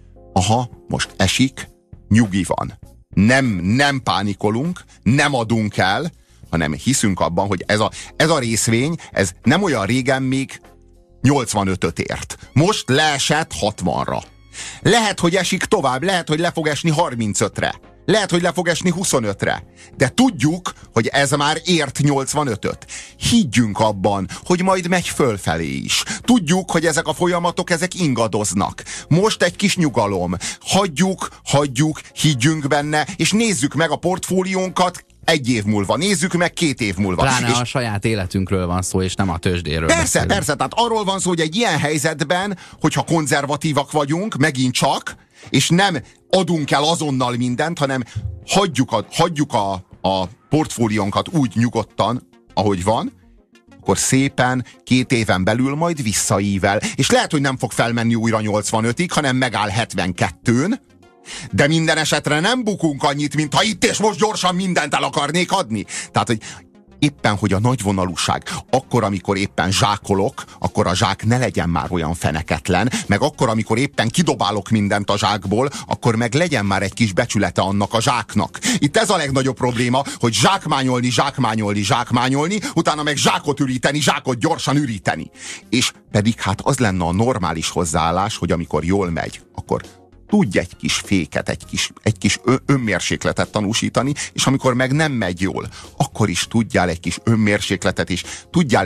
most esik, nyugi van. Nem pánikolunk, nem adunk el, hanem hiszünk abban, hogy ez a részvény, ez nem olyan régen még 85-öt ért. Most leesett 60-ra. Lehet, hogy esik tovább, lehet, hogy le fog esni 35-re. Lehet, hogy le fog esni 25-re. De tudjuk, hogy ez már ért 85-öt. Higgyünk abban, hogy majd megy fölfelé is. Tudjuk, hogy ezek a folyamatok, ezek ingadoznak. Most egy kis nyugalom. Hagyjuk, higgyünk benne, és nézzük meg a portfóliónkat 1 év múlva. Nézzük meg 2 év múlva. Pláne a saját életünkről van szó, és nem a tőzsdéről. Persze, tehát arról van szó, hogy egy ilyen helyzetben, hogyha konzervatívak vagyunk, megint csak, és nem adunk el azonnal mindent, hanem hagyjuk a portfóliónkat úgy nyugodtan, ahogy van, akkor szépen 2 éven belül majd visszaível. És lehet, hogy nem fog felmenni újra 85-ig, hanem megáll 72-n, de minden esetre nem bukunk annyit, mintha itt és most gyorsan mindent el akarnék adni. Tehát, hogy éppen, hogy a nagyvonalúság, akkor, amikor éppen zsákolok, akkor a zsák ne legyen már olyan feneketlen, meg akkor, amikor éppen kidobálok mindent a zsákból, akkor meg legyen már egy kis becsülete annak a zsáknak. Itt ez a legnagyobb probléma, hogy zsákmányolni, utána meg zsákot üríteni, zsákot gyorsan üríteni. És pedig hát az lenne a normális hozzáállás, hogy amikor jól megy, akkor tudj egy kis féket, egy kis önmérsékletet tanúsítani, és amikor meg nem megy jól, akkor is tudjál egy kis önmérsékletet, és tudjál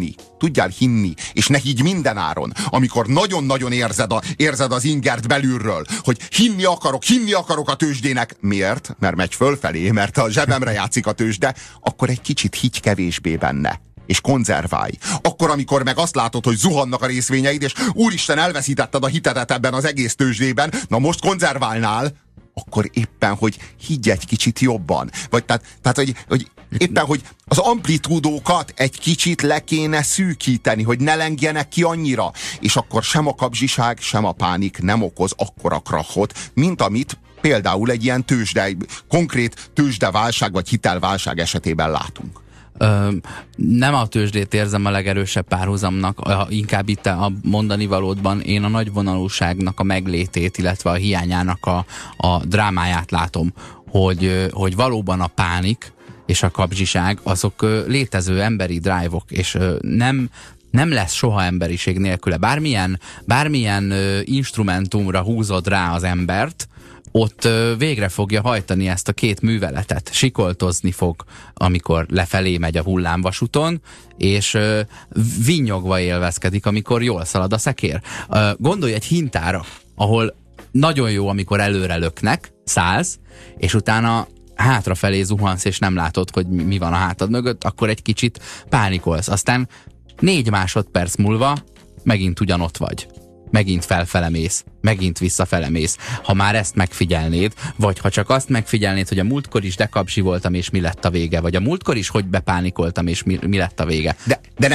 hinni, és ne higgy minden áron. Amikor nagyon-nagyon érzed az ingert belülről, hogy hinni akarok a tőzsdének. Miért? Mert megy fölfelé, mert a zsebemre játszik a tőzsde, akkor egy kicsit higgy kevésbé benne. És konzerválj. Akkor, amikor meg azt látod, hogy zuhannak a részvényeid, és úristen, elveszítetted a hitedet ebben az egész tőzsdében, na most konzerválnál, akkor éppen, hogy higgy egy kicsit jobban. Vagy tehát hogy éppen, hogy az amplitúdókat egy kicsit le kéne szűkíteni, hogy ne lengjenek ki annyira. És akkor sem a kapzsiság, sem a pánik nem okoz akkora krachot, mint amit például egy ilyen konkrét tőzsdeválság vagy hitelválság esetében látunk. Nem a tőzsdét érzem a legerősebb párhuzamnak, inkább itt a mondani valódban én a nagyvonalúságnak a meglétét, illetve a hiányának a drámáját látom, hogy valóban a pánik és a kapzsiság azok létező emberi drive-ok, és nem lesz soha emberiség nélküle. Bármilyen instrumentumra húzod rá az embert, ott végre fogja hajtani ezt a 2 műveletet. Sikoltozni fog, amikor lefelé megy a hullámvasúton, és vinnyogva élvezkedik, amikor jól szalad a szekér. Gondolj egy hintára, ahol nagyon jó, amikor előre löknek, szállsz, és utána hátrafelé zuhansz, és nem látod, hogy mi van a hátad mögött, akkor egy kicsit pánikolsz. Aztán 4 másodperc múlva megint ugyanott vagy. Megint felfele mész. megint visszafele mész. Ha már ezt megfigyelnéd, vagy ha csak azt megfigyelnéd, hogy a múltkor is dekapzsi voltam, és mi lett a vége, vagy a múltkor is hogy bepánikoltam, és mi lett a vége. De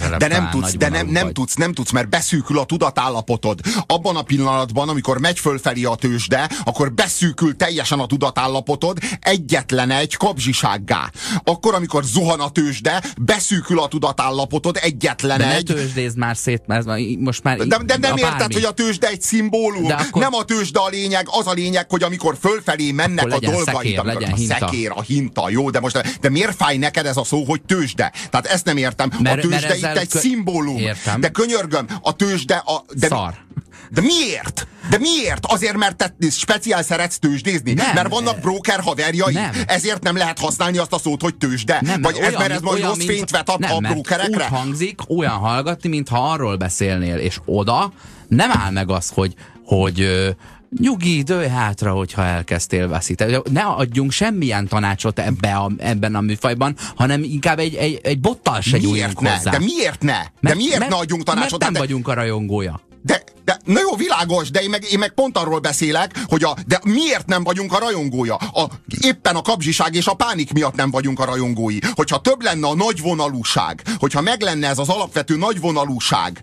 nem tudsz, mert beszűkül a tudatállapotod. Abban a pillanatban, amikor megy fölfelé a tőzsde, akkor beszűkül teljesen a tudatállapotod egyetlen egy kapzsisággá. Akkor, amikor zuhan a tőzsde, beszűkül a tudatállapotod egyetlen egy... De ne tőzsdézd már szét, mert most már... De nem érted, hogy a tőzsde egy szimbólum? Akkor... Nem a tőzsde a lényeg, az a lényeg, hogy amikor fölfelé mennek a dolgaid, a szekér, a hinta, jó, de miért fáj neked ez a szó, hogy tőzsde? Tehát ezt nem értem. A tőzsde itt egy szimbólum. Értem. De könyörgöm, a tőzsde... Szar. De miért? De miért? Azért, mert te speciál szeretsz tőzsdézni? Nem. Mert vannak broker haverjai? Nem. Ezért nem lehet használni azt a szót, hogy tőzsde? Nem, vagy ez, mert ez majd rossz fényt vet a brokerekre? Úgy hangzik, olyan hallgatni, mintha arról beszélnél, és oda nem áll meg az, hogy nyugi, dőj hátra, hogyha elkezdtél veszíteni. Ne adjunk semmilyen tanácsot ebben a műfajban, hanem inkább egy bottal se nyúljunk hozzá. De miért ne? De miért ne adjunk tanácsot? Mert nem vagyunk a rajongója. De na jó, világos, de én meg pont arról beszélek, hogy de miért nem vagyunk a rajongója? Éppen a kapzsiság és a pánik miatt nem vagyunk a rajongói. Hogyha több lenne a nagyvonalúság, hogyha meg lenne ez az alapvető nagyvonalúság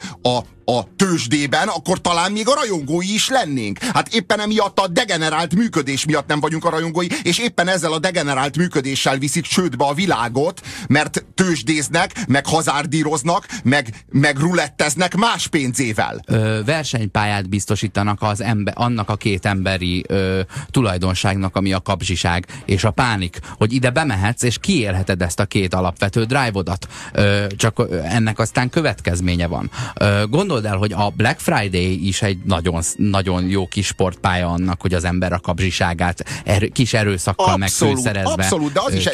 a tőzsdében, akkor talán még a rajongói is lennénk. Hát éppen emiatt a degenerált működés miatt nem vagyunk a rajongói, és éppen ezzel a degenerált működéssel viszik csődbe a világot, mert tőzsdéznek, meg hazárdíroznak, meg ruletteznek más pénzével. Versenypályát biztosítanak annak a két emberi tulajdonságnak, ami a kapzsiság és a pánik, hogy ide bemehetsz, és kiélheted ezt a két alapvető drive-odat. Csak ennek aztán következménye van. Gondold el, hogy a Black Friday is egy nagyon, nagyon jó kis sportpálya annak, hogy az ember a kapzsiságát kis erőszakkal megfűszerezve abszolút, de az is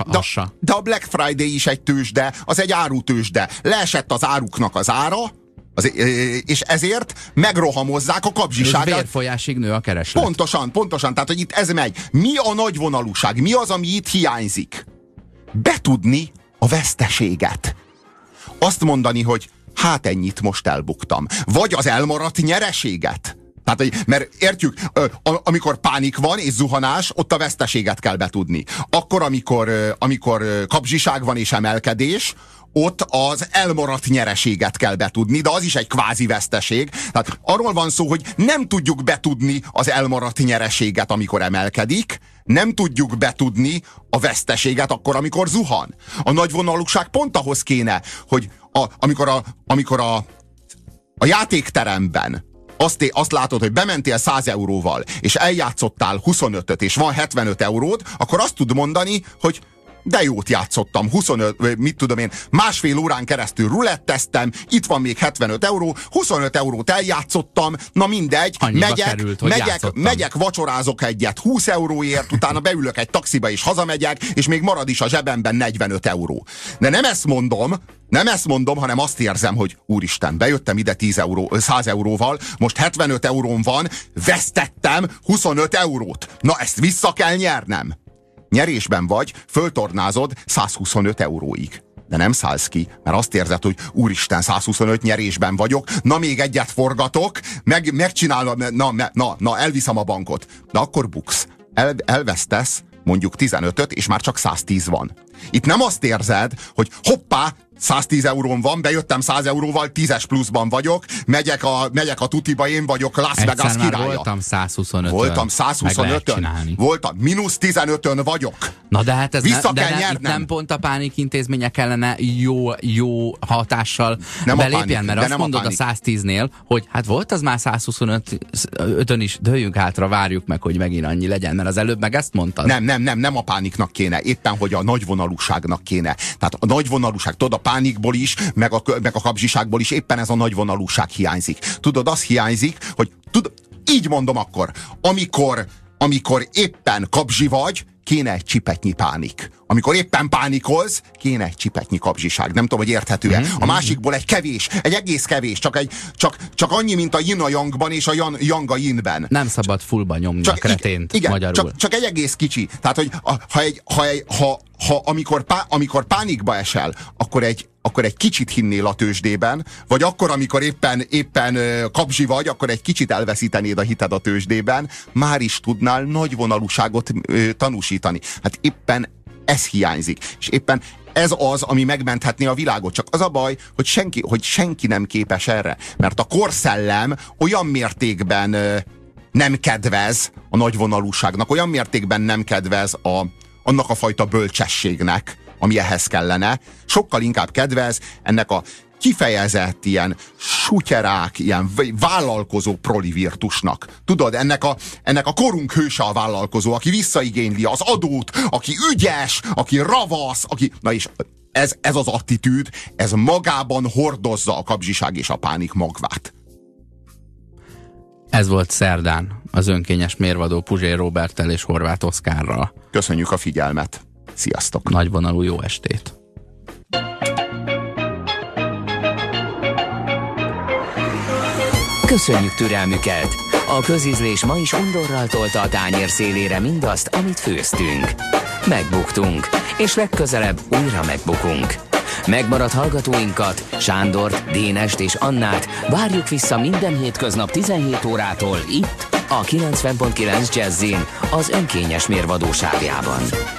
de a Black Friday is egy tőzsde, az egy árutőzsde. Leesett az áruknak az ára, és ezért megrohamozzák a kapzsiságát. És vérfolyásig nő a kereslet. Pontosan. Tehát, hogy itt ez megy. Mi a nagyvonalúság? Mi az, ami itt hiányzik? Betudni a veszteséget. Azt mondani, hogy hát ennyit most elbuktam. Vagy az elmaradt nyereséget. Tehát, mert értjük, amikor pánik van és zuhanás, ott a veszteséget kell betudni. Akkor, amikor kapzsiság van és emelkedés, ott az elmaradt nyereséget kell betudni, de az is egy kvázi veszteség. Tehát arról van szó, hogy nem tudjuk betudni az elmaradt nyereséget, amikor emelkedik, nem tudjuk betudni a veszteséget akkor, amikor zuhan. A nagyvonalúság pont ahhoz kéne, hogy amikor a játékteremben azt látod, hogy bementél 100 euróval, és eljátszottál 25-öt, és van 75 euród, akkor azt tud mondani, hogy de jót játszottam, 25, mit tudom én, másfél órán keresztül ruletteztem, itt van még 75 euró, 25 eurót eljátszottam, na mindegy, megyek, vacsorázok egyet 20 euróért, utána beülök egy taxiba és hazamegyek, és még marad is a zsebemben 45 euró. De nem ezt mondom, hanem azt érzem, hogy úristen, bejöttem ide 100 euróval, most 75 euróm van, vesztettem 25 eurót. Na ezt vissza kell nyernem. Nyerésben vagy, föltornázod 125 euróig. De nem szállsz ki, mert azt érzed, hogy úristen, 125 nyerésben vagyok, na még egyet forgatok, megcsinálom, elviszem a bankot. De akkor buksz. Elvesztesz mondjuk 15-öt, és már csak 110 van. Itt nem azt érzed, hogy hoppá, 110 euróm van, bejöttem 100 euróval, 10-es pluszban vagyok, megyek a tutiba, én vagyok Las Vegas királya. Voltam 125-ön. Voltam 125-ön. Voltam, mínusz 15-ön vagyok. Na de hát ez nem pont a pánik intézménye kellene jó hatással belépjen, mert azt mondod a 110-nél, hogy hát volt az már 125-ön is, dőljünk hátra, várjuk meg, hogy megint annyi legyen, mert az előbb meg ezt mondtad. Nem a pániknak kéne, éppen hogy a nagyvonalúságnak kéne. Tehát a nagyvonalúság, tudod, a pánikból is, meg a kapzsiságból is éppen ez a nagyvonalúság hiányzik. Tudod, az hiányzik, hogy így mondom akkor, amikor éppen kapzsi vagy, kéne egy csipetnyi pánik. Amikor éppen pánikolsz, kéne egy csipetnyi kapzsiság. Nem tudom, hogy érthető-e. A másikból egy egész kevés, csak annyi, mint a yin a yangban és a yang a yinben. Nem szabad fullba nyomni a kretént, igen, magyarul. Csak egy egész kicsi. Tehát, hogy amikor pánikba esel, akkor akkor egy kicsit hinnél a tőzsdében, vagy akkor, amikor éppen kapzsi vagy, akkor egy kicsit elveszítenéd a hited a tőzsdében, már is tudnál nagyvonalúságot tanúsítani. Hát éppen ez hiányzik. És éppen ez az, ami megmenthetné a világot. Csak az a baj, hogy senki nem képes erre. Mert a korszellem olyan mértékben nem kedvez a nagyvonalúságnak, olyan mértékben nem kedvez annak a fajta bölcsességnek, ami ehhez kellene. Sokkal inkább kedvez ennek a kifejezett ilyen sutyerák, ilyen vállalkozó prolivirtusnak. Tudod, ennek a korunk hőse a vállalkozó, aki visszaigényli az adót, aki ügyes, aki ravasz, na és ez az attitűd, ez magában hordozza a kapzsiság és a pánik magvát. Ez volt szerdán az önkényes mérvadó Puzsér Róberttel és Horváth Oszkárral. Köszönjük a figyelmet. Sziasztok! Nagyvonalú jó estét! Köszönjük türelmüket! A közízlés ma is undorral tolta a tányér szélére mindazt, amit főztünk. Megbuktunk, és legközelebb újra megbukunk. Megmaradt hallgatóinkat, Sándort, Dénest és Annát várjuk vissza minden hétköznap 17 órától itt, a 90.9 Jazzin, az önkényes mérvadó sávjában.